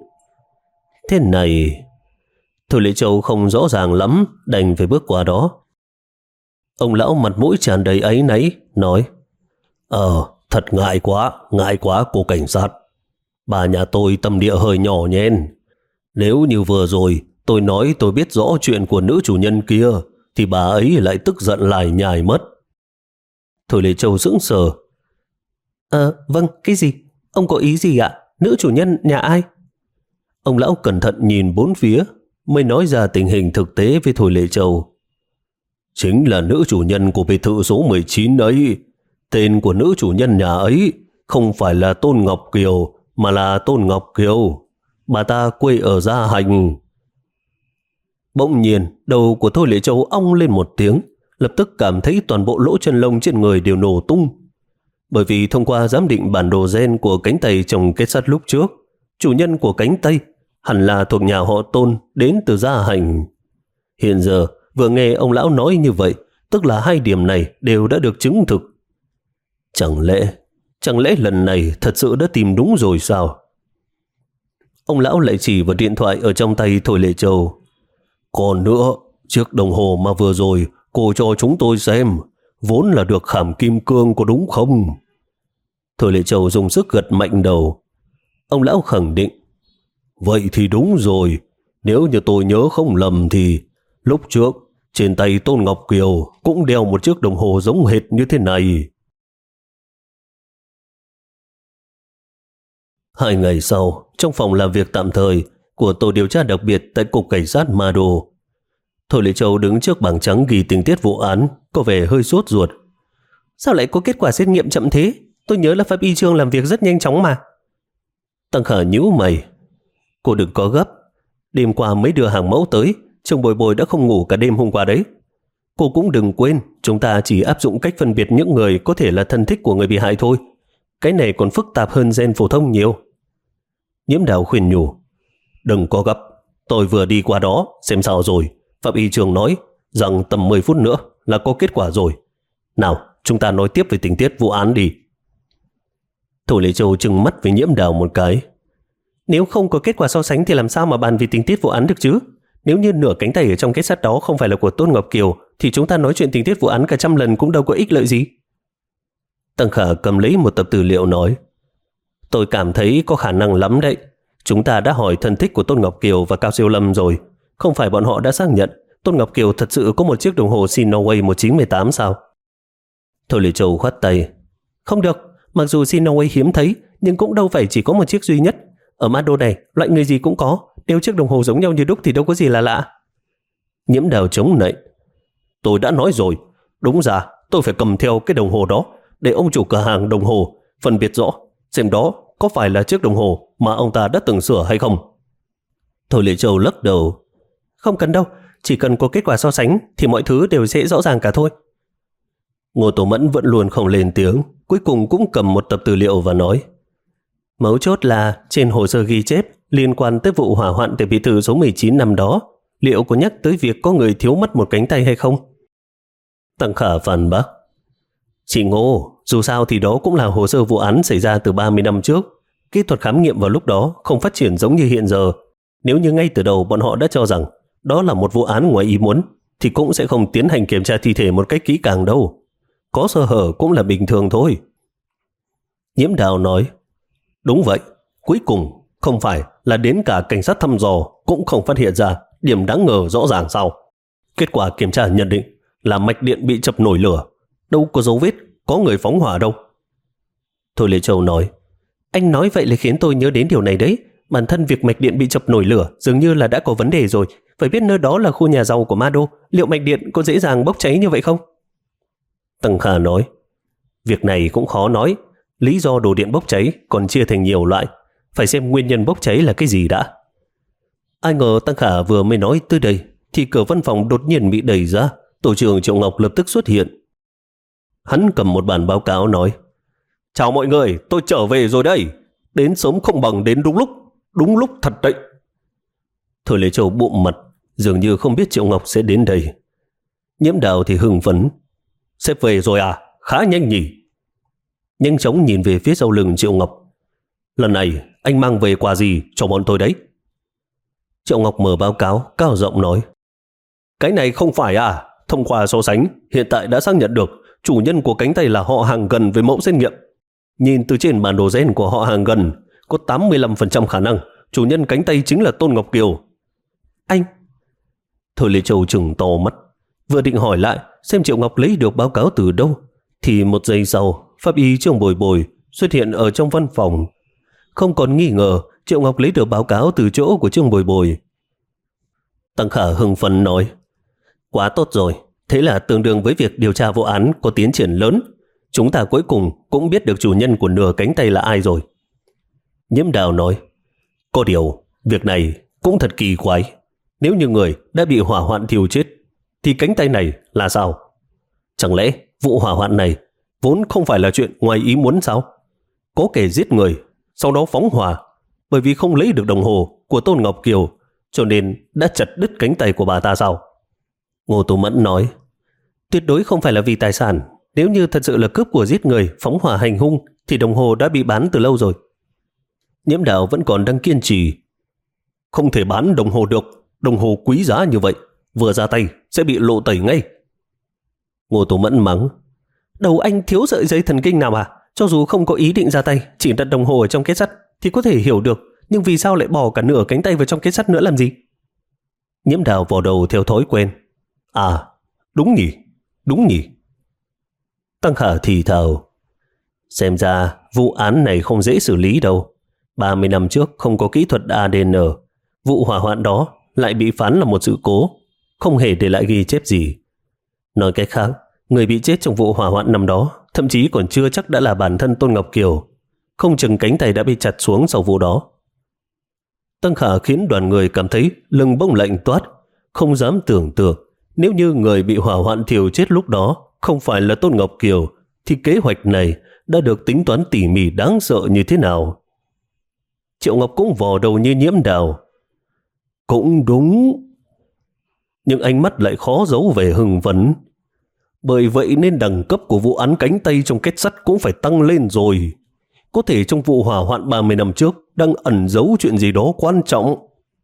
Thế này... Thôi Lệ Châu không rõ ràng lắm, đành phải bước qua đó. Ông lão mặt mũi tràn đầy áy náy, nói, Ờ, thật ngại quá, ngại quá cô cảnh sát. Bà nhà tôi tâm địa hơi nhỏ nhen. Nếu như vừa rồi tôi nói tôi biết rõ chuyện của nữ chủ nhân kia, thì bà ấy lại tức giận lại nhài mất. Thôi Lệ Châu sững sờ. Ờ, vâng, cái gì? Ông có ý gì ạ? Nữ chủ nhân nhà ai? Ông lão cẩn thận nhìn bốn phía, mới nói ra tình hình thực tế với Thôi Lệ Châu. Chính là nữ chủ nhân của biệt thự số mười chín ấy. Tên của nữ chủ nhân nhà ấy không phải là Tôn Ngọc Kiều, mà là Tôn Ngọc Kiều. Bà ta quê ở Gia Hành. Bỗng nhiên, đầu của Thôi Lệ Châu ong lên một tiếng, lập tức cảm thấy toàn bộ lỗ chân lông trên người đều nổ tung. Bởi vì thông qua giám định bản đồ gen của cánh tay chồng kết sắt lúc trước, chủ nhân của cánh tay hẳn là thuộc nhà họ Tôn đến từ Gia Hành. Hiện giờ, vừa nghe ông lão nói như vậy, tức là hai điểm này đều đã được chứng thực. Chẳng lẽ, chẳng Chẳng lẽ lần này thật sự đã tìm đúng rồi sao? Ông lão lại chỉ vào điện thoại ở trong tay Thôi Lệ Châu. Còn nữa, chiếc đồng hồ mà vừa rồi cô cho chúng tôi xem, vốn là được khảm kim cương có đúng không? Thôi Lệ Châu dùng sức gật mạnh đầu. Ông lão khẳng định. Vậy thì đúng rồi, nếu như tôi nhớ không lầm thì lúc trước trên tay Tôn Ngọc Kiều cũng đeo một chiếc đồng hồ giống hệt như thế này. Hai ngày sau, trong phòng làm việc tạm thời của tổ điều tra đặc biệt tại Cục Cảnh sát Ma Đô, Thôi Lệ Châu đứng trước bảng trắng ghi tình tiết vụ án, có vẻ hơi sốt ruột. Sao lại có kết quả xét nghiệm chậm thế? Tôi nhớ là pháp y Trương làm việc rất nhanh chóng mà. Tăng Khả nhíu mày. Cô đừng có gấp. Đêm qua mới đưa hàng mẫu tới, Trương Bồi Bồi đã không ngủ cả đêm hôm qua đấy. Cô cũng đừng quên, chúng ta chỉ áp dụng cách phân biệt những người có thể là thân thích của người bị hại thôi. Cái này còn phức tạp hơn gen phổ thông nhiều. Nhiễm Đào khuyên nhủ. Đừng có gấp, tôi vừa đi qua đó xem sao rồi. Pháp y Trương nói rằng tầm mười phút nữa là có kết quả rồi. Nào, chúng ta nói tiếp về tình tiết vụ án đi. Thôi Lệ Châu trừng mắt với Nhiễm Đào một cái. Nếu không có kết quả so sánh thì làm sao mà bàn về tình tiết vụ án được chứ? Nếu như nửa cánh tay ở trong kết sắt đó không phải là của Tôn Ngọc Kiều thì chúng ta nói chuyện tình tiết vụ án cả trăm lần cũng đâu có ích lợi gì. Tăng Khả cầm lấy một tập tư liệu nói. Tôi cảm thấy có khả năng lắm đấy. Chúng ta đã hỏi thân thích của Tôn Ngọc Kiều và Cao Siêu Lâm rồi. Không phải bọn họ đã xác nhận Tôn Ngọc Kiều thật sự có một chiếc đồng hồ Sinaway một chín một tám sao? Thôi Lệ Châu khoát tay. Không được, mặc dù Sinaway hiếm thấy nhưng cũng đâu phải chỉ có một chiếc duy nhất. Ở Ma Đô này, loại người gì cũng có. Nếu chiếc đồng hồ giống nhau như đúc thì đâu có gì là lạ. Nhiễm Đào chống nạnh. Tôi đã nói rồi, đúng ra tôi phải cầm theo cái đồng hồ đó để ông chủ cửa hàng đồng hồ phân biệt rõ xem đó có phải là chiếc đồng hồ mà ông ta đã từng sửa hay không. Thôi Lệ Châu lắc đầu. Không cần đâu, chỉ cần có kết quả so sánh thì mọi thứ đều sẽ rõ ràng cả thôi. Ngô Tổ Mẫn vẫn luôn không lên tiếng, cuối cùng cũng cầm một tập tư liệu và nói. Mấu chốt là trên hồ sơ ghi chép liên quan tới vụ hỏa hoạn tại biệt thự số mười chín năm đó, liệu có nhắc tới việc có người thiếu mất một cánh tay hay không? Tăng Khả phản bác. Chị Ngô, dù sao thì đó cũng là hồ sơ vụ án xảy ra từ ba mươi năm trước. Kỹ thuật khám nghiệm vào lúc đó không phát triển giống như hiện giờ. Nếu như ngay từ đầu bọn họ đã cho rằng đó là một vụ án ngoài ý muốn, thì cũng sẽ không tiến hành kiểm tra thi thể một cách kỹ càng đâu. Có sơ hở cũng là bình thường thôi. Nhiễm Đào nói. Đúng vậy, cuối cùng không phải là đến cả cảnh sát thăm dò cũng không phát hiện ra điểm đáng ngờ rõ ràng sao? Kết quả kiểm tra nhận định là mạch điện bị chập nổi lửa, đâu có dấu vết có người phóng hỏa đâu. Thôi Lệ Châu nói. Anh nói vậy là khiến tôi nhớ đến điều này đấy. Bản thân việc mạch điện bị chập nổi lửa dường như là đã có vấn đề rồi. Phải biết nơi đó là khu nhà giàu của Ma Đô, liệu mạch điện có dễ dàng bốc cháy như vậy không? Tăng Khả nói. Việc này cũng khó nói. Lý do đồ điện bốc cháy còn chia thành nhiều loại, phải xem nguyên nhân bốc cháy là cái gì đã. Ai ngờ Tăng Khả vừa mới nói tới đây thì cửa văn phòng đột nhiên bị đẩy ra. Tổ trưởng Triệu Ngọc lập tức xuất hiện. Hắn cầm một bản báo cáo nói. Chào mọi người, tôi trở về rồi đây. Đến sớm không bằng đến đúng lúc. Đúng lúc thật đấy. Thôi Lệ Châu bụm mặt, dường như không biết Triệu Ngọc sẽ đến đây. Nhiễm Đào thì hưng phấn. Sếp về rồi à? Khá nhanh nhỉ? Nhanh chóng nhìn về phía sau lưng Triệu Ngọc. Lần này anh mang về quà gì cho bọn tôi đấy? Triệu Ngọc mở báo cáo cao giọng nói. Cái này không phải à? Thông qua so sánh, hiện tại đã xác nhận được chủ nhân của cánh tay là họ hàng gần với mẫu xét nghiệm. Nhìn từ trên bản đồ gen của họ hàng gần, có tám mươi lăm phần trăm khả năng chủ nhân cánh tay chính là Tôn Ngọc Kiều. Anh? Thôi Lệ Châu trừng to mắt, vừa định hỏi lại xem Triệu Ngọc lấy được báo cáo từ đâu, thì một giây sau, pháp y Trương Bồi Bồi xuất hiện ở trong văn phòng. Không còn nghi ngờ, Triệu Ngọc lấy được báo cáo từ chỗ của Trương Bồi Bồi. Tăng Khả hưng phấn nói. Quá tốt rồi, thế là tương đương với việc điều tra vụ án có tiến triển lớn. Chúng ta cuối cùng cũng biết được chủ nhân của nửa cánh tay là ai rồi. Nhiễm Đào nói. Có điều, việc này cũng thật kỳ quái. Nếu như người đã bị hỏa hoạn thiêu chết, thì cánh tay này là sao? Chẳng lẽ vụ hỏa hoạn này vốn không phải là chuyện ngoài ý muốn sao? Có kẻ giết người, sau đó phóng hỏa, bởi vì không lấy được đồng hồ của Tôn Ngọc Kiều, cho nên đã chặt đứt cánh tay của bà ta sao? Ngô Tô Mẫn nói. Tuyệt đối không phải là vì tài sản. Nếu như thật sự là cướp của giết người, phóng hỏa hành hung, thì đồng hồ đã bị bán từ lâu rồi. Nhiễm Đạo vẫn còn đang kiên trì. Không thể bán đồng hồ được, đồng hồ quý giá như vậy, vừa ra tay sẽ bị lộ tẩy ngay. Ngô Tố Mẫn mắng, đầu anh thiếu sợi dây thần kinh nào à? Cho dù không có ý định ra tay, chỉ đặt đồng hồ ở trong kết sắt thì có thể hiểu được, nhưng vì sao lại bỏ cả nửa cánh tay vào trong kết sắt nữa làm gì? Nhiễm Đạo vò đầu theo thói quen. À, đúng nhỉ, đúng nhỉ. Tăng Khả thì thào, xem ra vụ án này không dễ xử lý đâu. ba mươi năm trước không có kỹ thuật a đê en, vụ hỏa hoạn đó lại bị phán là một sự cố, không hề để lại ghi chép gì. Nói cách khác, người bị chết trong vụ hỏa hoạn năm đó thậm chí còn chưa chắc đã là bản thân Tôn Ngọc Kiều, không chừng cánh tay đã bị chặt xuống sau vụ đó. Tăng Khả khiến đoàn người cảm thấy lưng bông lạnh toát, không dám tưởng tượng nếu như người bị hỏa hoạn thiêu chết lúc đó không phải là Tôn Ngọc Kiều thì kế hoạch này đã được tính toán tỉ mỉ đáng sợ như thế nào. Triệu Ngọc cũng vò đầu như Nhiễm Đào. Cũng đúng. Nhưng ánh mắt lại khó giấu về hưng phấn. Bởi vậy nên đẳng cấp của vụ án cánh tay trong kết sắt cũng phải tăng lên rồi. Có thể trong vụ hỏa hoạn ba mươi năm trước đang ẩn giấu chuyện gì đó quan trọng.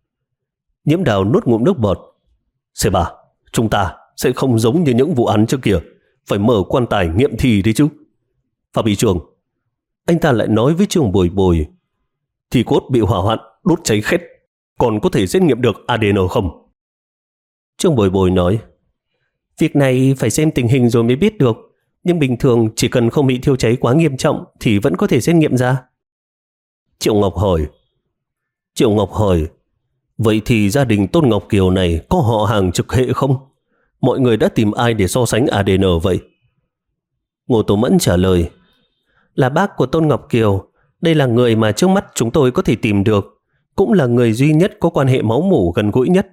Nhiễm Đào nuốt ngụm nước bọt. Xe bà, chúng ta sẽ không giống như những vụ án trước kia, phải mở quan tài nghiệm thi đấy chứ. Phạm Bị Trường, anh ta lại nói với Trương Bồi Bồi, thì cốt bị hỏa hoạn đốt cháy khét, còn có thể xét nghiệm được a đê en không? Trương Bồi Bồi nói, việc này phải xem tình hình rồi mới biết được, nhưng bình thường chỉ cần không bị thiêu cháy quá nghiêm trọng thì vẫn có thể xét nghiệm ra. Triệu Ngọc hỏi, Triệu Ngọc hỏi, vậy thì gia đình Tôn Ngọc Kiều này có họ hàng trực hệ không? Mọi người đã tìm ai để so sánh a đê en vậy? Ngô Tố Mẫn trả lời, là bác của Tôn Ngọc Kiều. Đây là người mà trước mắt chúng tôi có thể tìm được, cũng là người duy nhất có quan hệ máu mủ gần gũi nhất.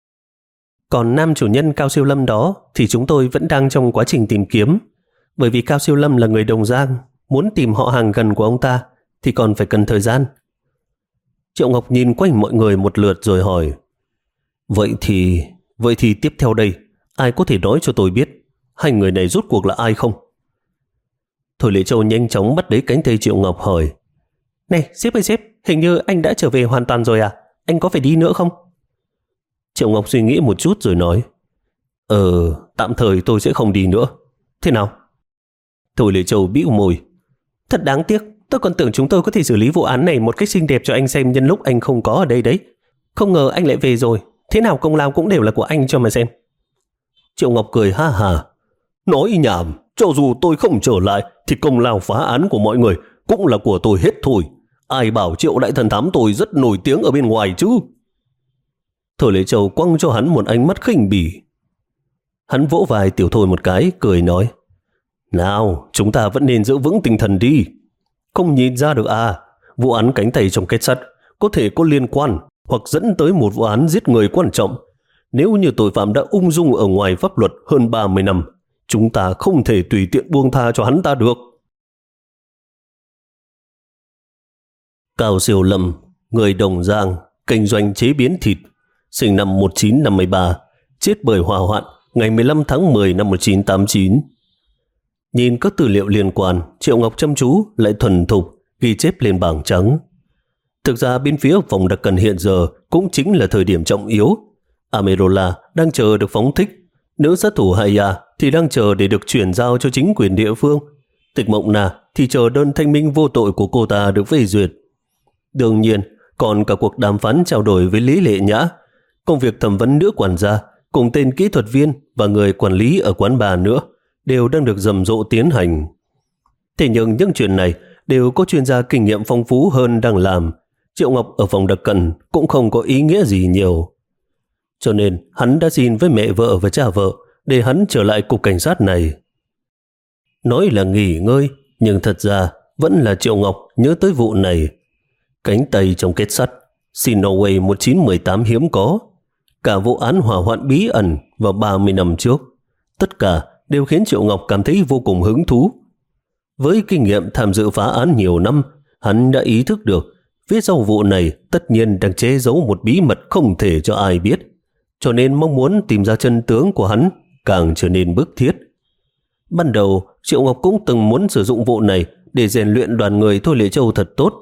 Còn nam chủ nhân Cao Siêu Lâm đó thì chúng tôi vẫn đang trong quá trình tìm kiếm, bởi vì Cao Siêu Lâm là người Đồng Giang, muốn tìm họ hàng gần của ông ta thì còn phải cần thời gian. Triệu Ngọc nhìn quanh mọi người một lượt rồi hỏi, Vậy thì, vậy thì tiếp theo đây, ai có thể nói cho tôi biết hai người này rốt cuộc là ai không? Thôi Lệ Châu nhanh chóng bắt lấy cánh tay Triệu Ngọc hỏi, Này sếp ơi sếp, hình như anh đã trở về hoàn toàn rồi à? Anh có phải đi nữa không? Triệu Ngọc suy nghĩ một chút rồi nói, Ờ, tạm thời tôi sẽ không đi nữa. Thế nào? Thôi Lệ Châu bĩu môi, Thật đáng tiếc, tôi còn tưởng chúng tôi có thể xử lý vụ án này một cách xinh đẹp cho anh xem nhân lúc anh không có ở đây đấy. Không ngờ anh lại về rồi, thế nào công lao cũng đều là của anh cho mà xem. Triệu Ngọc cười ha hà, nói nhảm, cho dù tôi không trở lại thì công lao phá án của mọi người cũng là của tôi hết thôi. Ai bảo Triệu đại thần thám tôi rất nổi tiếng ở bên ngoài chứ? Thôi Lệ Châu quăng cho hắn một ánh mắt khinh bỉ. Hắn vỗ vai Tiểu Thôi một cái, cười nói, Nào, chúng ta vẫn nên giữ vững tinh thần đi. Không nhìn ra được à, vụ án cánh tay trong kết sắt có thể có liên quan hoặc dẫn tới một vụ án giết người quan trọng. Nếu như tội phạm đã ung dung ở ngoài pháp luật hơn ba mươi năm, chúng ta không thể tùy tiện buông tha cho hắn ta được. Cao Siêu Lâm, người Đồng Giang, kinh doanh chế biến thịt, sinh năm một nghìn chín trăm năm mươi ba, chết bởi hỏa hoạn ngày mười lăm tháng mười năm một nghìn chín trăm tám mươi chín. Nhìn các tư liệu liên quan, Triệu Ngọc chăm chú lại thuần thục ghi chép lên bảng trắng. Thực ra bên phía phòng đặc cần hiện giờ cũng chính là thời điểm trọng yếu. Amerola đang chờ được phóng thích, nữ sát thủ Haya thì đang chờ để được chuyển giao cho chính quyền địa phương. Tịch Mộng Na thì chờ đơn thanh minh vô tội của cô ta được phê duyệt. Đương nhiên, còn cả cuộc đàm phán trao đổi với Lý Lệ Nhã, công việc thẩm vấn nữ quản gia cùng tên kỹ thuật viên và người quản lý ở quán bar nữa đều đang được rầm rộ tiến hành. Thế nhưng những chuyện này đều có chuyên gia kinh nghiệm phong phú hơn đang làm. Triệu Ngọc ở phòng đặc cần cũng không có ý nghĩa gì nhiều. Cho nên hắn đã xin với mẹ vợ và cha vợ để hắn trở lại cục cảnh sát này. Nói là nghỉ ngơi, nhưng thật ra vẫn là Triệu Ngọc nhớ tới vụ này. Cánh tay trong kết sắt, Sinoway một nghìn chín trăm mười tám hiếm có, cả vụ án hỏa hoạn bí ẩn vào ba mươi năm trước, tất cả đều khiến Triệu Ngọc cảm thấy vô cùng hứng thú. Với kinh nghiệm tham dự phá án nhiều năm, hắn đã ý thức được phía sau vụ này tất nhiên đang che giấu một bí mật không thể cho ai biết, cho nên mong muốn tìm ra chân tướng của hắn càng trở nên bức thiết. Ban đầu, Triệu Ngọc cũng từng muốn sử dụng vụ này để rèn luyện đoàn người Thôi Lệ Châu thật tốt.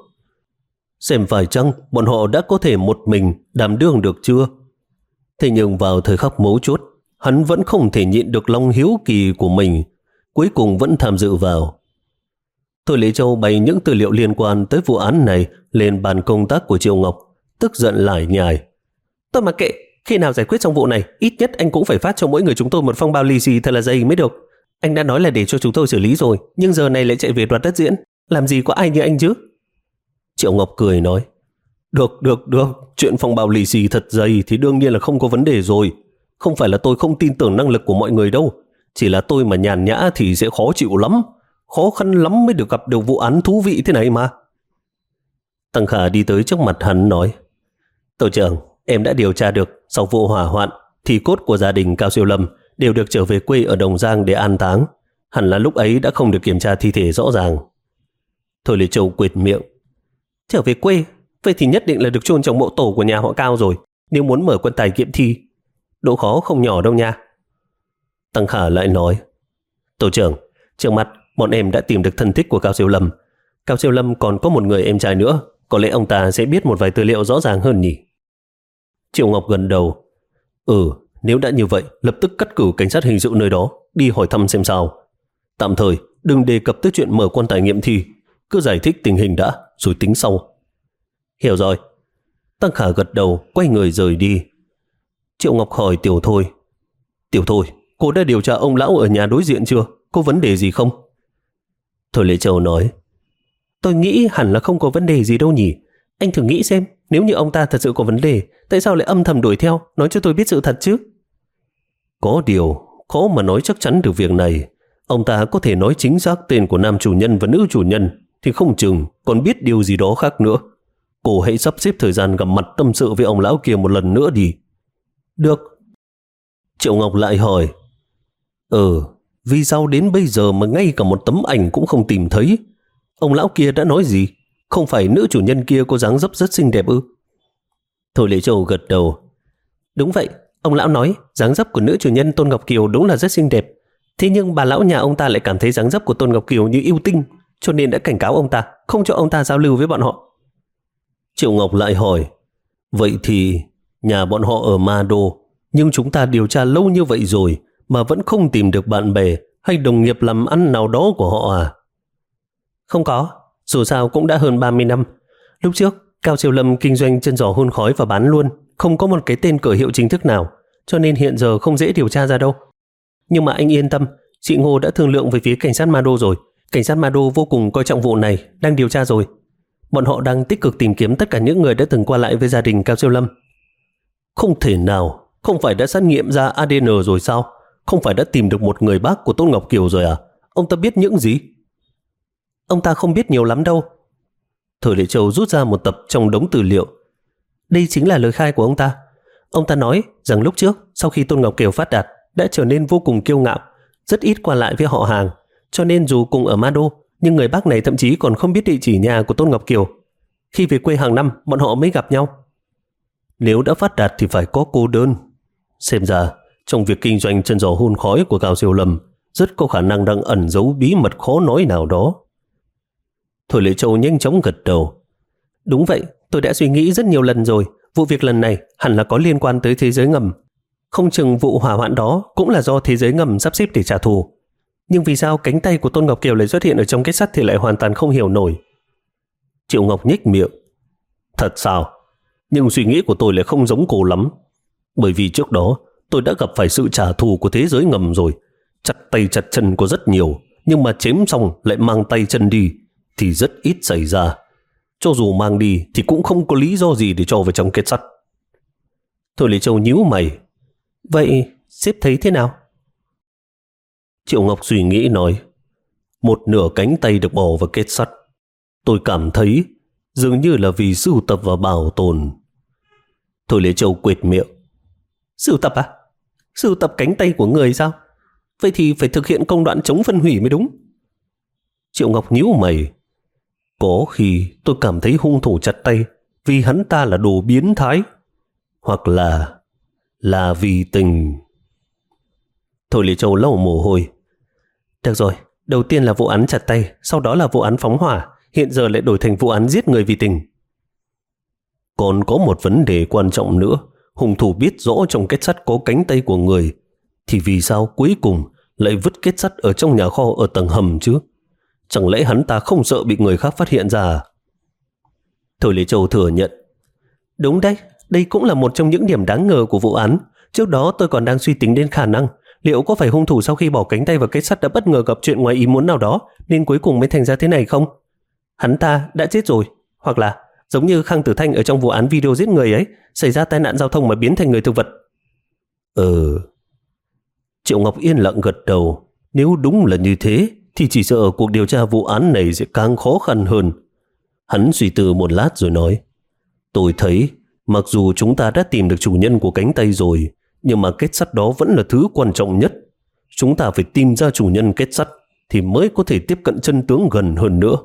Xem phải chăng bọn họ đã có thể một mình đảm đương được chưa? Thế nhưng vào thời khắc mấu chốt, hắn vẫn không thể nhịn được lòng hiếu kỳ của mình, cuối cùng vẫn tham dự vào. Thôi Lệ Châu bày những tư liệu liên quan tới vụ án này lên bàn công tác của Triệu Ngọc, tức giận lải nhải. Tôi mặc kệ, khi nào giải quyết xong vụ này, ít nhất anh cũng phải phát cho mỗi người chúng tôi một phong bao lì xì thật là dày mới được. Anh đã nói là để cho chúng tôi xử lý rồi, nhưng giờ này lại chạy về đoạt đất diễn, làm gì có ai như anh chứ? Triệu Ngọc cười nói, được, được, được, chuyện phong bao lì xì thật dày thì đương nhiên là không có vấn đề rồi. Không phải là tôi không tin tưởng năng lực của mọi người đâu, chỉ là tôi mà nhàn nhã thì sẽ khó chịu lắm, khó khăn lắm mới được gặp được vụ án thú vị thế này mà. Tăng Khả đi tới trước mặt hắn nói, tổ trưởng, em đã điều tra được sau vụ hỏa hoạn thì cốt của gia đình Cao Siêu Lâm đều được trở về quê ở Đồng Giang để an táng. Hẳn là lúc ấy đã không được kiểm tra thi thể rõ ràng. Thôi Lệ Châu quệt miệng, trở về quê, vậy thì nhất định là được chôn trong mộ tổ của nhà họ Cao rồi. Nếu muốn mở quân tài nghiệm thi, độ khó không nhỏ đâu nha. Tăng Khả lại nói, tổ trưởng, trước mặt bọn em đã tìm được thân thích của Cao Siêu Lâm. Cao Siêu Lâm còn có một người em trai nữa, có lẽ ông ta sẽ biết một vài tư liệu rõ ràng hơn nhỉ. Triệu Ngọc gần đầu, Ừ, nếu đã như vậy, lập tức cắt cử cảnh sát hình sự nơi đó đi hỏi thăm xem sao. Tạm thời đừng đề cập tới chuyện mở quan tài nghiệm thi, cứ giải thích tình hình đã rồi tính sau. Hiểu rồi. Tăng Khả gật đầu, quay người rời đi. Triệu Ngọc hỏi Tiểu Thôi, Tiểu Thôi, cô đã điều tra ông lão ở nhà đối diện chưa? Có vấn đề gì không? Thôi Lệ Châu nói, tôi nghĩ hẳn là không có vấn đề gì đâu nhỉ. Anh thử nghĩ xem, nếu như ông ta thật sự có vấn đề, tại sao lại âm thầm đuổi theo, nói cho tôi biết sự thật chứ? Có điều, khó mà nói chắc chắn được việc này. Ông ta có thể nói chính xác tên của nam chủ nhân và nữ chủ nhân, thì không chừng còn biết điều gì đó khác nữa. Cô hãy sắp xếp thời gian gặp mặt tâm sự với ông lão kia một lần nữa đi. Được. Triệu Ngọc lại hỏi, Ừ, vì sao đến bây giờ mà ngay cả một tấm ảnh cũng không tìm thấy? Ông lão kia đã nói gì? Không phải nữ chủ nhân kia có dáng dấp rất xinh đẹp ư? Thôi Lệ Châu gật đầu. Đúng vậy, ông lão nói dáng dấp của nữ chủ nhân Tôn Ngọc Kiều đúng là rất xinh đẹp. Thế nhưng bà lão nhà ông ta lại cảm thấy dáng dấp của Tôn Ngọc Kiều như yêu tinh, cho nên đã cảnh cáo ông ta không cho ông ta giao lưu với bọn họ. Triệu Ngọc lại hỏi, vậy thì nhà bọn họ ở Ma Đô, nhưng chúng ta điều tra lâu như vậy rồi mà vẫn không tìm được bạn bè hay đồng nghiệp làm ăn nào đó của họ à? Không có, dù sao cũng đã hơn ba mươi năm. Lúc trước Cao Siêu Lâm kinh doanh chân giò hun khói và bán luôn, không có một cái tên cửa hiệu chính thức nào, cho nên hiện giờ không dễ điều tra ra đâu. Nhưng mà anh yên tâm, chị Ngô đã thương lượng với phía cảnh sát Ma Đô rồi. Cảnh sát Ma Đô vô cùng coi trọng vụ này, đang điều tra rồi. Bọn họ đang tích cực tìm kiếm tất cả những người đã từng qua lại với gia đình Cao Siêu Lâm. Không thể nào, không phải đã xét nghiệm ra a đê en rồi sao? Không phải đã tìm được một người bác của Tôn Ngọc Kiều rồi à? Ông ta biết những gì? Ông ta không biết nhiều lắm đâu. Thời Lệ Châu rút ra một tập trong đống tư liệu. Đây chính là lời khai của ông ta. Ông ta nói rằng lúc trước, sau khi Tôn Ngọc Kiều phát đạt, đã trở nên vô cùng kiêu ngạo, rất ít qua lại với họ hàng, cho nên dù cùng ở Ma Đô, nhưng người bác này thậm chí còn không biết địa chỉ nhà của Tôn Ngọc Kiều. Khi về quê hàng năm, bọn họ mới gặp nhau. Nếu đã phát đạt thì phải có cô đơn. Xem ra, trong việc kinh doanh chân giò hun khói của Cao Siêu Lâm, rất có khả năng đang ẩn giấu bí mật khó nói nào đó. Thôi Lệ Châu nhanh chóng gật đầu. Đúng vậy, tôi đã suy nghĩ rất nhiều lần rồi. Vụ việc lần này hẳn là có liên quan tới thế giới ngầm. Không chừng vụ hỏa hoạn đó cũng là do thế giới ngầm sắp xếp để trả thù. Nhưng vì sao cánh tay của Tôn Ngọc Kiều lại xuất hiện ở trong kết sắt thì lại hoàn toàn không hiểu nổi. Triệu Ngọc nhếch miệng. Thật sao? Nhưng suy nghĩ của tôi lại không giống cô lắm. Bởi vì trước đó tôi đã gặp phải sự trả thù của thế giới ngầm rồi. Chặt tay chặt chân có rất nhiều, nhưng mà chém xong lại mang tay chân đi thì rất ít xảy ra. Cho dù mang đi thì cũng không có lý do gì để cho vào trong kết sắt. Thôi Lệ Châu nhíu mày. Vậy sếp thấy thế nào? Triệu Ngọc suy nghĩ nói, một nửa cánh tay được bỏ vào kết sắt. Tôi cảm thấy dường như là vì sưu tập và bảo tồn. Thôi Lệ Châu quệt miệng. Sưu tập à? Sưu tập cánh tay của người sao? Vậy thì phải thực hiện công đoạn chống phân hủy mới đúng. Triệu Ngọc nhíu mày. Có khi tôi cảm thấy hung thủ chặt tay vì hắn ta là đồ biến thái, hoặc là là vì tình. Thôi Lệ Châu lau mồ hôi. Được rồi, Đầu tiên là vụ án chặt tay, sau đó là vụ án phóng hỏa, hiện giờ lại đổi thành vụ án giết người vì tình. Còn có một vấn đề quan trọng nữa, hung thủ biết rõ trong kết sắt có cánh tay của người, thì vì sao cuối cùng lại vứt kết sắt ở trong nhà kho ở tầng hầm chứ? Chẳng lẽ hắn ta không sợ bị người khác phát hiện ra à? Thôi Lê Châu thừa nhận. Đúng đấy, đây cũng là một trong những điểm đáng ngờ của vụ án. Trước đó tôi còn đang suy tính đến khả năng liệu có phải hung thủ sau khi bỏ cánh tay vào kết sắt đã bất ngờ gặp chuyện ngoài ý muốn nào đó nên cuối cùng mới thành ra thế này không? Hắn ta đã chết rồi, hoặc là giống như Khang Tử Thanh ở trong vụ án video giết người ấy, xảy ra tai nạn giao thông mà biến thành người thực vật. Ừ. Triệu Ngọc yên lặng gật đầu. Nếu đúng là như thế thì chỉ sợ cuộc điều tra vụ án này sẽ càng khó khăn hơn. Hắn suy tư một lát rồi nói, tôi thấy mặc dù chúng ta đã tìm được chủ nhân của cánh tay rồi, nhưng mà kết sắt đó vẫn là thứ quan trọng nhất. Chúng ta phải tìm ra chủ nhân kết sắt thì mới có thể tiếp cận chân tướng gần hơn nữa.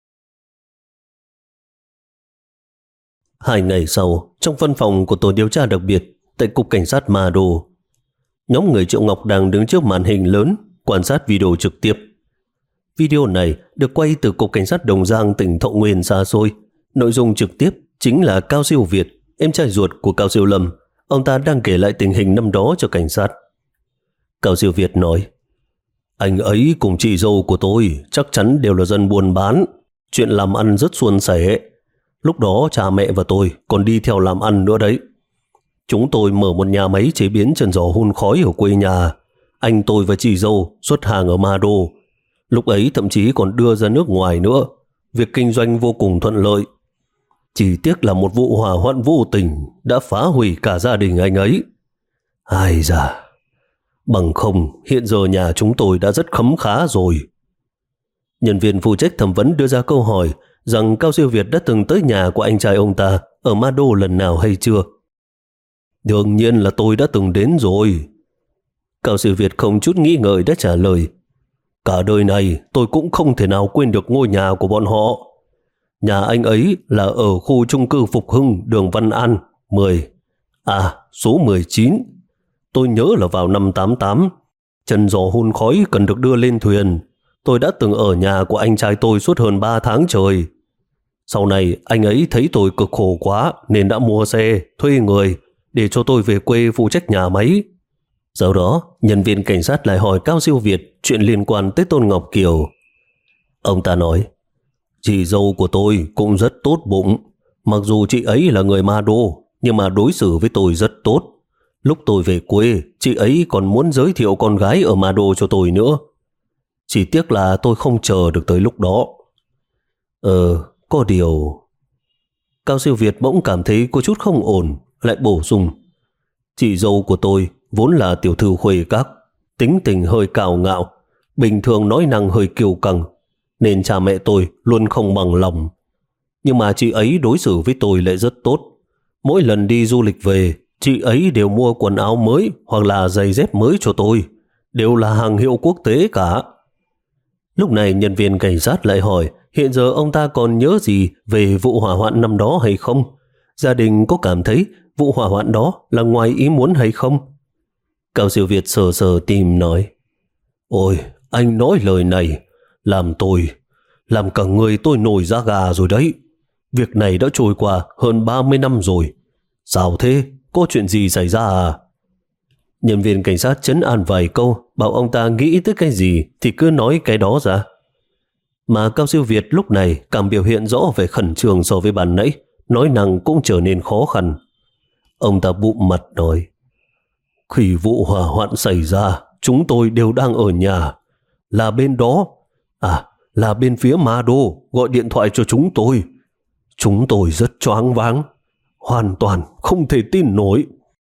Hai ngày sau, trong văn phòng của tổ điều tra đặc biệt tại Cục Cảnh sát Ma Đô, nhóm người Triệu Ngọc đang đứng trước màn hình lớn quan sát video trực tiếp. Video này được quay từ Cục Cảnh sát Đồng Giang, tỉnh Thọ Nguyên xa xôi. Nội dung trực tiếp chính là Cao Siêu Việt, em trai ruột của Cao Siêu Lâm. Ông ta đang kể lại tình hình năm đó cho cảnh sát. Cao Siêu Việt nói, anh ấy cùng chị dâu của tôi chắc chắn đều là dân buôn bán, chuyện làm ăn rất suôn sẻ. Lúc đó cha mẹ và tôi còn đi theo làm ăn nữa đấy. Chúng tôi mở một nhà máy chế biến chân giò hun khói ở quê nhà. Anh tôi và chị dâu xuất hàng ở Ma Đô. Lúc ấy thậm chí còn đưa ra nước ngoài nữa. Việc kinh doanh vô cùng thuận lợi. Chỉ tiếc là một vụ hỏa hoạn vô tình đã phá hủy cả gia đình anh ấy. Ai da, bằng không hiện giờ nhà chúng tôi đã rất khấm khá rồi. Nhân viên phụ trách thẩm vấn đưa ra câu hỏi rằng Cao Siêu Việt đã từng tới nhà của anh trai ông ta ở Ma Đô lần nào hay chưa. Đương nhiên là tôi đã từng đến rồi. Cao Siêu Việt không chút nghĩ ngợi đã trả lời, cả đời này tôi cũng không thể nào quên được ngôi nhà của bọn họ. Nhà anh ấy là ở khu chung cư Phục Hưng, đường Văn An, mười. À, số mười chín. Tôi nhớ là vào năm tám tám, chân giò hun khói cần được đưa lên thuyền. Tôi đã từng ở nhà của anh trai tôi suốt hơn ba tháng trời. Sau này anh ấy thấy tôi cực khổ quá nên đã mua xe, thuê người để cho tôi về quê phụ trách nhà máy. Sau đó, nhân viên cảnh sát lại hỏi Cao Siêu Việt chuyện liên quan tới Tôn Ngọc Kiều. Ông ta nói, chị dâu của tôi cũng rất tốt bụng. Mặc dù chị ấy là người Ma Đô, nhưng mà đối xử với tôi rất tốt. Lúc tôi về quê, chị ấy còn muốn giới thiệu con gái ở Ma Đô cho tôi nữa. Chỉ tiếc là tôi không chờ được tới lúc đó. Ờ, có điều... Cao Siêu Việt bỗng cảm thấy có chút không ổn, lại bổ sung. Chị dâu của tôi vốn là tiểu thư khuê các, tính tình hơi cào ngạo, bình thường nói năng hơi kiêu căng, nên cha mẹ tôi luôn không bằng lòng. Nhưng mà chị ấy đối xử với tôi lại rất tốt. Mỗi lần đi du lịch về, chị ấy đều mua quần áo mới hoặc là giày dép mới cho tôi, đều là hàng hiệu quốc tế cả. Lúc này nhân viên cảnh sát lại hỏi hiện giờ ông ta còn nhớ gì về vụ hỏa hoạn năm đó hay không? Gia đình có cảm thấy vụ hỏa hoạn đó là ngoài ý muốn hay không? Cao Siêu Việt sờ sờ tim nói, ôi, anh nói lời này làm tôi, làm cả người tôi nổi da gà rồi đấy. Việc này đã trôi qua hơn ba mươi năm rồi. Sao thế? Có chuyện gì xảy ra à? Nhân viên cảnh sát trấn an vài câu, bảo ông ta nghĩ tới cái gì thì cứ nói cái đó ra. Mà Cao Siêu Việt lúc này càng biểu hiện rõ về khẩn trương so với ban nãy, nói năng cũng trở nên khó khăn. Ông ta bụm mặt nói, khi vụ hỏa hoạn xảy ra, chúng tôi đều đang ở nhà. Là bên đó, à, là bên phía Ma Đô gọi điện thoại cho chúng tôi. Chúng tôi rất choáng váng, hoàn toàn không thể tin nổi.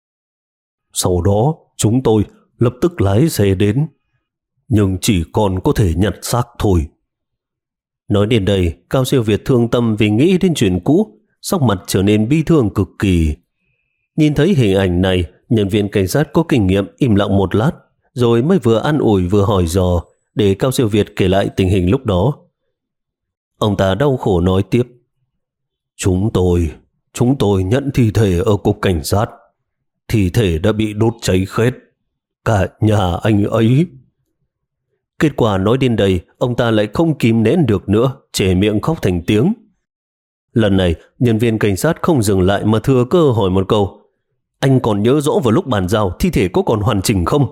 Sau đó, chúng tôi lập tức lái xe đến, nhưng chỉ còn có thể nhặt xác thôi. Nói đến đây, Cao Siêu Việt thương tâm vì nghĩ đến chuyện cũ, sắc mặt trở nên bi thương cực kỳ. Nhìn thấy hình ảnh này, nhân viên cảnh sát có kinh nghiệm im lặng một lát, rồi mới vừa an ủi vừa hỏi dò để Cao Siêu Việt kể lại tình hình lúc đó. Ông ta đau khổ nói tiếp, Chúng tôi, chúng tôi nhận thi thể ở cục cảnh sát. Thi thể đã bị đốt cháy khét. Cả nhà anh ấy. Kết quả nói đến đây, ông ta lại không kìm nén được nữa, chảy miệng khóc thành tiếng. Lần này, nhân viên cảnh sát không dừng lại mà thừa cơ hỏi một câu. Anh còn nhớ rõ vào lúc bàn giao thi thể có còn hoàn chỉnh không?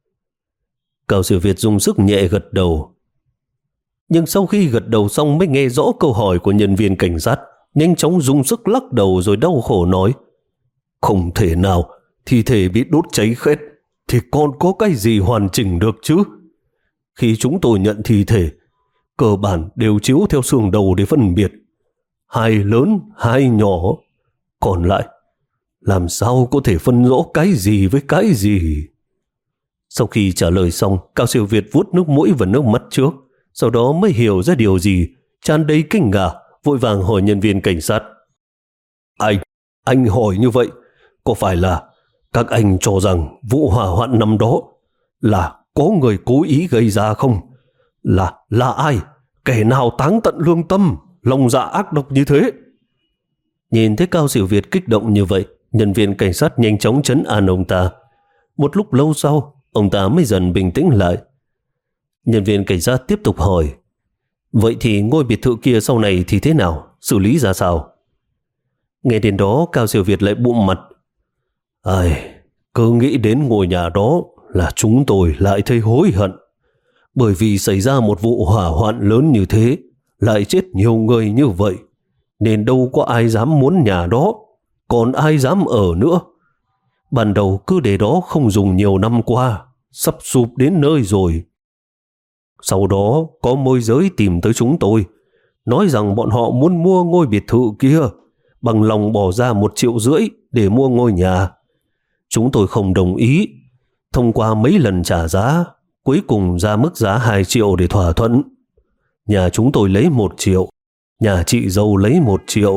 Cao Siêu Việt dùng sức nhẹ gật đầu. Nhưng sau khi gật đầu xong mới nghe rõ câu hỏi của nhân viên cảnh sát, nhanh chóng dùng sức lắc đầu rồi đau khổ nói. Không thể nào, thi thể bị đốt cháy khét thì còn có cái gì hoàn chỉnh được chứ? Khi chúng tôi nhận thi thể, cơ bản đều chiếu theo xương đầu để phân biệt. Hai lớn, hai nhỏ. Còn lại, làm sao có thể phân rõ cái gì với cái gì? Sau khi trả lời xong, Cao Siêu Việt vuốt nước mũi và nước mắt trước, sau đó mới hiểu ra điều gì, tràn đầy kinh ngạc, vội vàng hỏi nhân viên cảnh sát. Anh, anh hỏi như vậy, có phải là các anh cho rằng vụ hỏa hoạn năm đó là có người cố ý gây ra không? Là, là ai? Kẻ nào táng tận lương tâm, lòng dạ ác độc như thế? Nhìn thấy Cao Siêu Việt kích động như vậy, nhân viên cảnh sát nhanh chóng trấn an ông ta. Một lúc lâu sau, ông ta mới dần bình tĩnh lại. Nhân viên cảnh sát tiếp tục hỏi. Vậy thì ngôi biệt thự kia sau này thì thế nào? Xử lý ra sao? Nghe đến đó, Cao Siêu Việt lại bụm mặt. Ai, cứ nghĩ đến ngôi nhà đó là chúng tôi lại thấy hối hận. Bởi vì xảy ra một vụ hỏa hoạn lớn như thế, lại chết nhiều người như vậy, nên đâu có ai dám muốn nhà đó, còn ai dám ở nữa. Ban đầu cứ để đó không dùng nhiều năm qua, sắp sụp đến nơi rồi. Sau đó có môi giới tìm tới chúng tôi, nói rằng bọn họ muốn mua ngôi biệt thự kia, bằng lòng bỏ ra một triệu rưỡi để mua ngôi nhà. Chúng tôi không đồng ý. Thông qua mấy lần trả giá, cuối cùng ra mức giá hai triệu để thỏa thuận. Nhà chúng tôi lấy một triệu, nhà chị dâu lấy một triệu.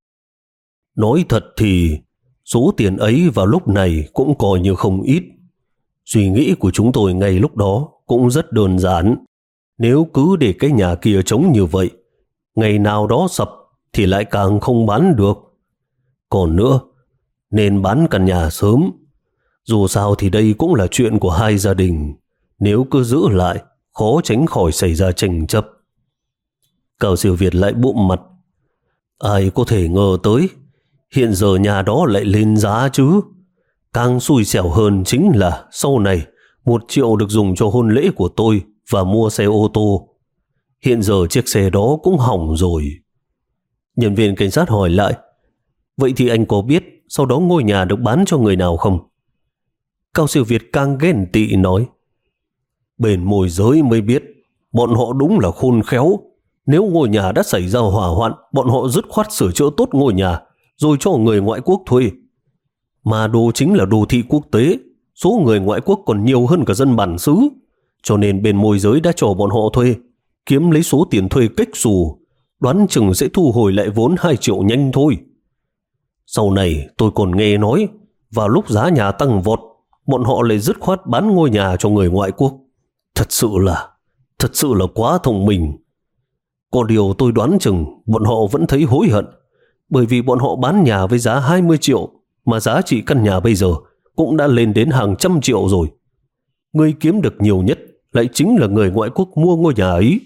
Nói thật thì số tiền ấy vào lúc này cũng coi như không ít. Suy nghĩ của chúng tôi ngay lúc đó cũng rất đơn giản. Nếu cứ để cái nhà kia trống như vậy, ngày nào đó sập thì lại càng không bán được. Còn nữa, nên bán căn nhà sớm. Dù sao thì đây cũng là chuyện của hai gia đình. Nếu cứ giữ lại, khó tránh khỏi xảy ra tranh chấp. Cao Siêu Việt lại bụm mặt. Ai có thể ngờ tới, hiện giờ nhà đó lại lên giá chứ. Càng xui xẻo hơn chính là sau này một triệu được dùng cho hôn lễ của tôi và mua xe ô tô. Hiện giờ chiếc xe đó cũng hỏng rồi. Nhân viên cảnh sát hỏi lại. Vậy thì anh có biết sau đó ngôi nhà được bán cho người nào không? Cao Siêu Việt càng ghen tị nói. Bên môi giới mới biết, bọn họ đúng là khôn khéo. Nếu ngôi nhà đã xảy ra hỏa hoạn, bọn họ dứt khoát sửa chữa tốt ngôi nhà, rồi cho người ngoại quốc thuê. Mà đồ chính là đô thị quốc tế, số người ngoại quốc còn nhiều hơn cả dân bản xứ. Cho nên bên môi giới đã cho bọn họ thuê, kiếm lấy số tiền thuê cách xù, đoán chừng sẽ thu hồi lại vốn hai triệu nhanh thôi. Sau này tôi còn nghe nói, vào lúc giá nhà tăng vọt, bọn họ lại dứt khoát bán ngôi nhà cho người ngoại quốc. Thật sự là, thật sự là quá thông minh. Có điều tôi đoán chừng bọn họ vẫn thấy hối hận, bởi vì bọn họ bán nhà với giá hai mươi triệu, mà giá trị căn nhà bây giờ cũng đã lên đến hàng trăm triệu rồi. Người kiếm được nhiều nhất lại chính là người ngoại quốc mua ngôi nhà ấy.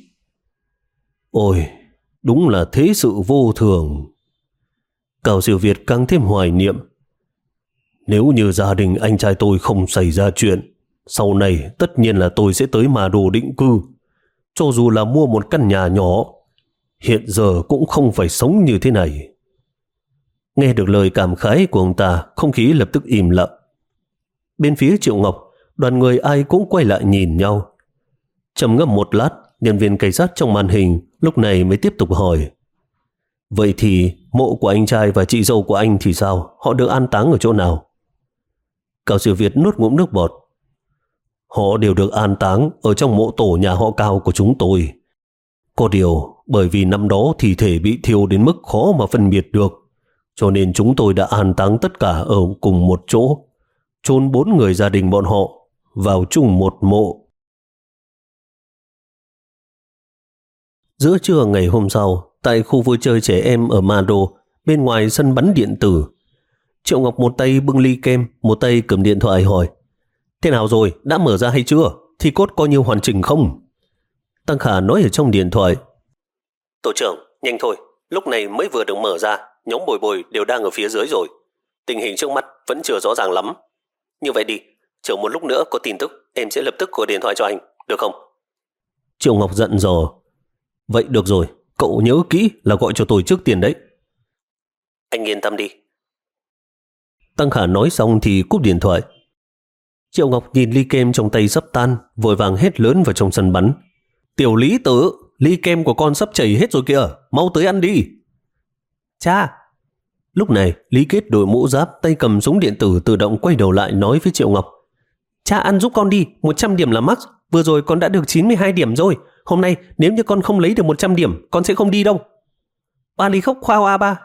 Ôi, đúng là thế sự vô thường. Cao Siêu Việt càng thêm hoài niệm. Nếu như gia đình anh trai tôi không xảy ra chuyện, sau này tất nhiên là tôi sẽ tới Ma Đô định cư. Cho dù là mua một căn nhà nhỏ, hiện giờ cũng không phải sống như thế này. Nghe được lời cảm khái của ông ta, không khí lập tức im lặng. Bên phía Triệu Ngọc, đoàn người ai cũng quay lại nhìn nhau. Trầm ngâm một lát, nhân viên cảnh sát trong màn hình lúc này mới tiếp tục hỏi. Vậy thì mộ của anh trai và chị dâu của anh thì sao? Họ được an táng ở chỗ nào? Cao Siêu Việt nuốt ngụm nước bọt. Họ đều được an táng ở trong mộ tổ nhà họ Cao của chúng tôi. Có điều, bởi vì năm đó thi thể bị thiêu đến mức khó mà phân biệt được, cho nên chúng tôi đã an táng tất cả ở cùng một chỗ, chôn bốn người gia đình bọn họ vào chung một mộ. Giữa trưa ngày hôm sau, tại khu vui chơi trẻ em ở Ma Đô, bên ngoài sân bắn điện tử, Triệu Ngọc một tay bưng ly kem, một tay cầm điện thoại hỏi. Thế nào rồi, đã mở ra hay chưa? Thi cốt coi như hoàn chỉnh không? Tăng Khả nói ở trong điện thoại. Tổ trưởng, nhanh thôi, lúc này mới vừa được mở ra, nhóm Bồi Bồi đều đang ở phía dưới rồi. Tình hình trước mắt vẫn chưa rõ ràng lắm. Như vậy đi, chờ một lúc nữa có tin tức, em sẽ lập tức gọi điện thoại cho anh, được không? Triệu Ngọc giận dò. Vậy được rồi, cậu nhớ kỹ là gọi cho tôi trước tiền đấy. Anh yên tâm đi. Tăng Khả nói xong thì cúp điện thoại. Triệu Ngọc nhìn ly kem trong tay sắp tan, vội vàng hét lớn vào trong sân bắn. Tiểu Lý Tử, ly kem của con sắp chảy hết rồi kìa, mau tới ăn đi. Cha! Lúc này, Lý Kết đội mũ giáp, tay cầm súng điện tử tự động quay đầu lại nói với Triệu Ngọc. Cha ăn giúp con đi, một trăm điểm là max, vừa rồi con đã được chín mươi hai điểm rồi. Hôm nay nếu như con không lấy được một trăm điểm, con sẽ không đi đâu. Ba Lý khóc khoao a ba.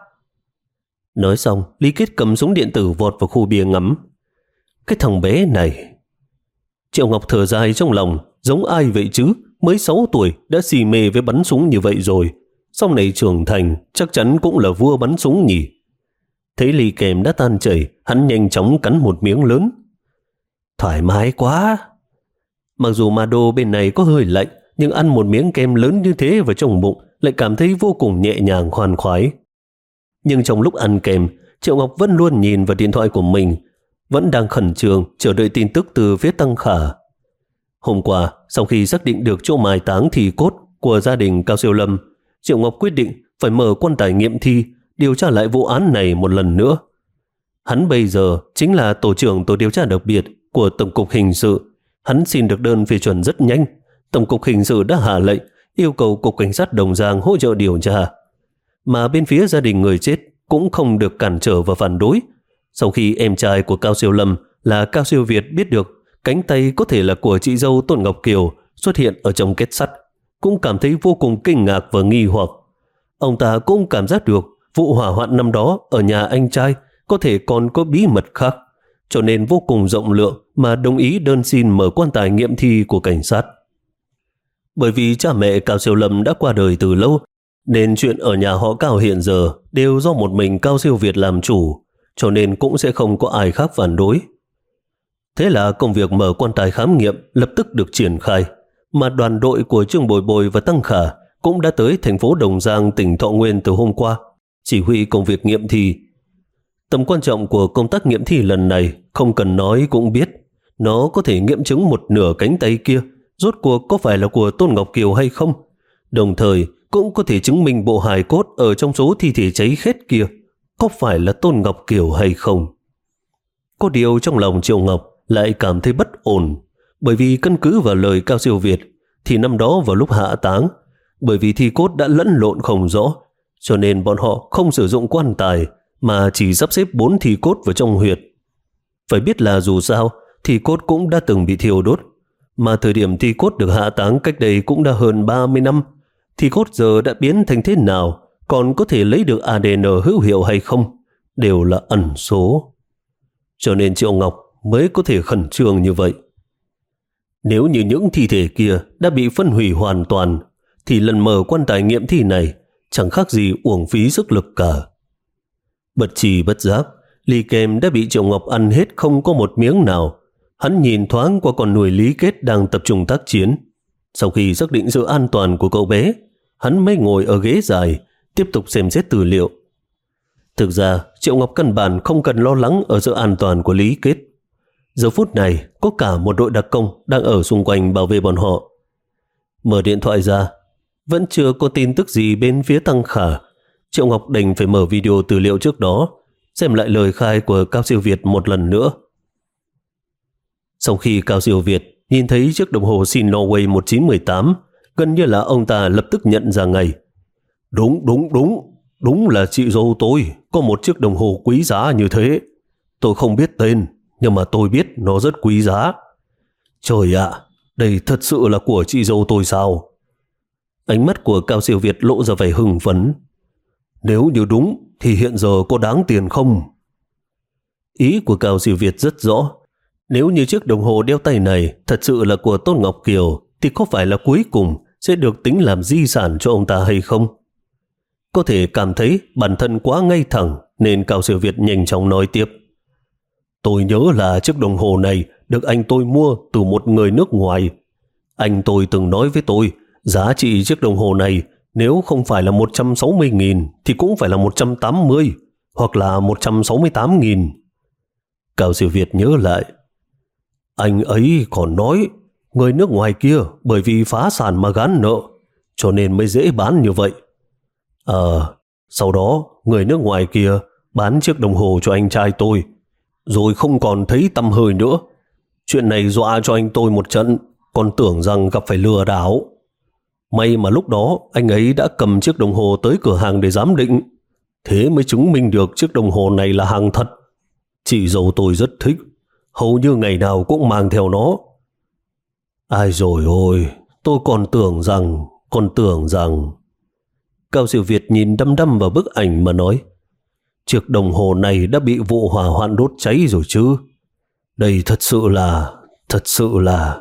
Nói xong, Lý Kết cầm súng điện tử vọt vào khu bia ngắm. Cái thằng bé này. Triệu Ngọc thở dài trong lòng, giống ai vậy chứ, mới sáu tuổi đã xì mê với bắn súng như vậy rồi. Sau này trưởng thành, chắc chắn cũng là vua bắn súng nhỉ. Thấy ly kem đã tan chảy, hắn nhanh chóng cắn một miếng lớn. Thoải mái quá. Mặc dù ma đô bên này có hơi lạnh, nhưng ăn một miếng kem lớn như thế vào trong bụng lại cảm thấy vô cùng nhẹ nhàng khoan khoái. Nhưng trong lúc ăn kem, Triệu Ngọc vẫn luôn nhìn vào điện thoại của mình, vẫn đang khẩn trương chờ đợi tin tức từ phía Tăng Khả. Hôm qua, sau khi xác định được chỗ mai táng thi cốt của gia đình Cao Siêu Lâm, Triệu Ngọc quyết định phải mở quan tài nghiệm thi, điều tra lại vụ án này một lần nữa. Hắn bây giờ chính là tổ trưởng tổ điều tra đặc biệt của Tổng cục Hình sự. Hắn xin được đơn phê chuẩn rất nhanh. Tổng cục Hình sự đã hạ lệnh yêu cầu Cục Cảnh sát Đồng Giang hỗ trợ điều tra. Mà bên phía gia đình người chết cũng không được cản trở và phản đối. Sau khi em trai của Cao Siêu Lâm là Cao Siêu Việt biết được cánh tay có thể là của chị dâu Tôn Ngọc Kiều xuất hiện ở trong kết sắt, cũng cảm thấy vô cùng kinh ngạc và nghi hoặc. Ông ta cũng cảm giác được vụ hỏa hoạn năm đó ở nhà anh trai có thể còn có bí mật khác, cho nên vô cùng rộng lượng mà đồng ý đơn xin mở quan tài nghiệm thi của cảnh sát. Bởi vì cha mẹ Cao Siêu Lâm đã qua đời từ lâu, nên chuyện ở nhà họ Cao hiện giờ đều do một mình Cao Siêu Việt làm chủ, cho nên cũng sẽ không có ai khác phản đối. Thế là công việc mở quan tài khám nghiệm lập tức được triển khai, mà đoàn đội của Trương Bồi Bồi và Tăng Khả cũng đã tới thành phố Đồng Giang, tỉnh Thọ Nguyên từ hôm qua, chỉ huy công việc nghiệm thi. Tầm quan trọng của công tác nghiệm thi lần này không cần nói cũng biết, nó có thể nghiệm chứng một nửa cánh tay kia rốt cuộc có phải là của Tôn Ngọc Kiều hay không, đồng thời cũng có thể chứng minh bộ hài cốt ở trong số thi thể cháy khét kia có phải là Tôn Ngọc Kiều hay không. Có điều trong lòng Triệu Ngọc lại cảm thấy bất ổn, bởi vì căn cứ vào lời Cao Siêu Việt thì năm đó vào lúc hạ táng, bởi vì thi cốt đã lẫn lộn không rõ, cho nên bọn họ không sử dụng quan tài mà chỉ sắp xếp bốn thi cốt vào trong huyệt. Phải biết là dù sao thi cốt cũng đã từng bị thiêu đốt, mà thời điểm thi cốt được hạ táng cách đây cũng đã hơn ba mươi năm. Thi cốt giờ đã biến thành thế nào, còn có thể lấy được a đê en hữu hiệu hay không, đều là ẩn số. Cho nên Triệu Ngọc mới có thể khẩn trương như vậy. Nếu như những thi thể kia đã bị phân hủy hoàn toàn, thì lần mở quan tài nghiệm thi này chẳng khác gì uổng phí sức lực cả. Bất trì bất giác, ly kem đã bị Triệu Ngọc ăn hết không có một miếng nào. Hắn nhìn thoáng qua con nuôi Lý Kết đang tập trung tác chiến. Sau khi xác định sự an toàn của cậu bé, hắn mới ngồi ở ghế dài, tiếp tục xem xét tư liệu. Thực ra, Triệu Ngọc căn bản không cần lo lắng ở sự an toàn của Lý Kết. Giờ phút này, có cả một đội đặc công đang ở xung quanh bảo vệ bọn họ. Mở điện thoại ra, vẫn chưa có tin tức gì bên phía Tăng Khả. Triệu Ngọc đành phải mở video tư liệu trước đó, xem lại lời khai của Cao Siêu Việt một lần nữa. Sau khi Cao Siêu Việt nhìn thấy chiếc đồng hồ Sin Norway một chín một tám, gần như là ông ta lập tức nhận ra ngay. Đúng, đúng, đúng, đúng là chị dâu tôi có một chiếc đồng hồ quý giá như thế. Tôi không biết tên, nhưng mà tôi biết nó rất quý giá. Trời ạ, đây thật sự là của chị dâu tôi sao? Ánh mắt của Cao Siêu Việt lộ ra vẻ hưng phấn. Nếu như đúng thì hiện giờ có đáng tiền không? Ý của Cao Siêu Việt rất rõ. Nếu như chiếc đồng hồ đeo tay này thật sự là của Tôn Ngọc Kiều, thì có phải là cuối cùng sẽ được tính làm di sản cho ông ta hay không? Có thể cảm thấy bản thân quá ngay thẳng, nên Cao Siêu Việt nhanh chóng nói tiếp. Tôi nhớ là chiếc đồng hồ này được anh tôi mua từ một người nước ngoài. Anh tôi từng nói với tôi Giá trị chiếc đồng hồ này nếu không phải là một trăm sáu mươi nghìn thì cũng phải là một trăm tám mươi hoặc là một trăm sáu mươi tám nghìn. Cao Siêu Việt nhớ lại. Anh ấy còn nói người nước ngoài kia bởi vì phá sản mà gán nợ cho nên mới dễ bán như vậy. Ờ, sau đó người nước ngoài kia bán chiếc đồng hồ cho anh trai tôi rồi không còn thấy tăm hơi nữa. Chuyện này dọa cho anh tôi một trận, còn tưởng rằng gặp phải lừa đảo. May mà lúc đó anh ấy đã cầm chiếc đồng hồ tới cửa hàng để giám định, thế mới chứng minh được chiếc đồng hồ này là hàng thật. Chị dâu tôi rất thích, hầu như ngày nào cũng mang theo nó. Ai rồi ôi, tôi còn tưởng rằng, còn tưởng rằng... Cao Siêu Việt nhìn đăm đăm vào bức ảnh mà nói, chiếc đồng hồ này đã bị vụ hỏa hoạn đốt cháy rồi chứ. Đây thật sự là, thật sự là...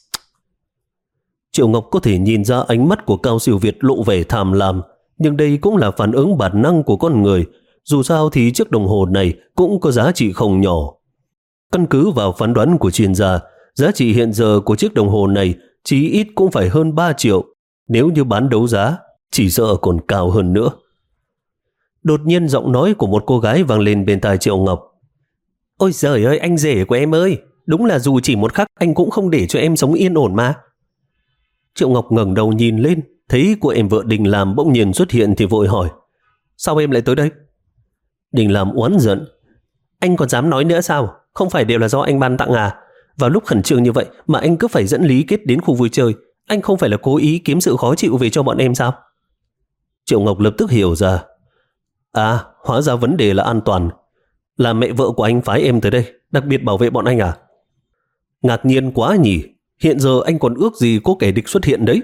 Triệu Ngọc có thể nhìn ra ánh mắt của Cao Siêu Việt lộ vẻ tham lam, nhưng đây cũng là phản ứng bản năng của con người. Dù sao thì chiếc đồng hồ này cũng có giá trị không nhỏ. Căn cứ vào phán đoán của chuyên gia, giá trị hiện giờ của chiếc đồng hồ này chí ít cũng phải hơn ba triệu. Nếu như bán đấu giá, chỉ sợ còn cao hơn nữa. Đột nhiên giọng nói của một cô gái vang lên bên tai Triệu Ngọc. Ôi giời ơi, anh rể của em ơi, đúng là dù chỉ một khắc anh cũng không để cho em sống yên ổn mà. Triệu Ngọc ngẩng đầu nhìn lên, thấy cô em vợ Đình Làm bỗng nhiên xuất hiện thì vội hỏi, sao em lại tới đây? Đình Làm oán giận, anh còn dám nói nữa sao? Không phải đều là do anh ban tặng à? Vào lúc khẩn trương như vậy mà anh cứ phải dẫn Lý Kết đến khu vui chơi, anh không phải là cố ý kiếm sự khó chịu về cho bọn em sao? Triệu Ngọc lập tức hiểu ra. À, hóa ra vấn đề là an toàn. Là mẹ vợ của anh phái em tới đây, đặc biệt bảo vệ bọn anh à? Ngạc nhiên quá nhỉ, hiện giờ anh còn ước gì có kẻ địch xuất hiện đấy.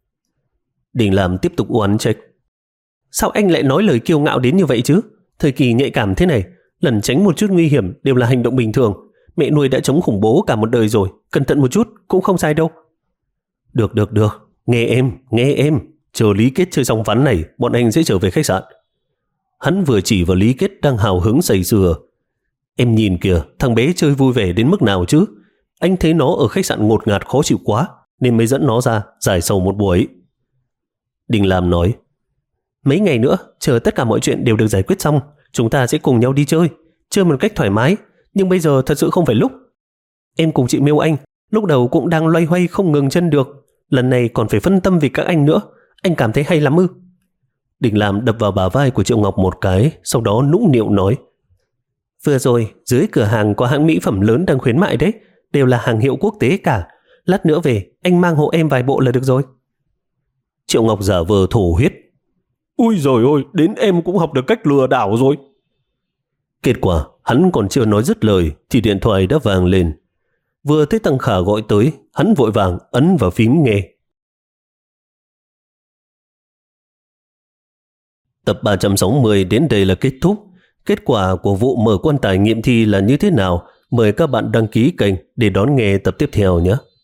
Đình Làm tiếp tục oán trách. Sao anh lại nói lời kiêu ngạo đến như vậy chứ? Thời kỳ nhạy cảm thế này, lẩn tránh một chút nguy hiểm đều là hành động bình thường. Mẹ nuôi đã chống khủng bố cả một đời rồi, cẩn thận một chút cũng không sai đâu. Được, được, được, nghe em, nghe em. Chờ Lý Kết chơi xong ván này, bọn anh sẽ trở về khách sạn. Hắn vừa chỉ vào Lý Kết đang hào hứng say sưa. Em nhìn kìa, thằng bé chơi vui vẻ đến mức nào chứ? Anh thấy nó ở khách sạn ngột ngạt khó chịu quá, nên mới dẫn nó ra giải sầu một buổi. Đình Làm nói, mấy ngày nữa, chờ tất cả mọi chuyện đều được giải quyết xong, chúng ta sẽ cùng nhau đi chơi, chơi một cách thoải mái, nhưng bây giờ thật sự không phải lúc. Em cùng chị Miêu Anh, lúc đầu cũng đang loay hoay không ngừng chân được, lần này còn phải phân tâm vì các anh nữa, anh cảm thấy hay lắm ư? Đình Làm đập vào bả vai của Triệu Ngọc một cái, sau đó nũng nịu nói, vừa rồi, dưới cửa hàng có hãng mỹ phẩm lớn đang khuyến mại đấy, đều là hàng hiệu quốc tế cả, lát nữa về, anh mang hộ em vài bộ là được rồi. Triệu Ngọc giả vờ thổ huyết. Ui giời ơi, đến em cũng học được cách lừa đảo rồi. Kết quả, hắn còn chưa nói dứt lời thì điện thoại đã vang lên. Vừa thấy Tăng Khả gọi tới, hắn vội vàng ấn vào phím nghe. Tập ba trăm sáu mươi đến đây là kết thúc. Kết quả của vụ mở quan tài nghiệm thi là như thế nào? Mời các bạn đăng ký kênh để đón nghe tập tiếp theo nhé.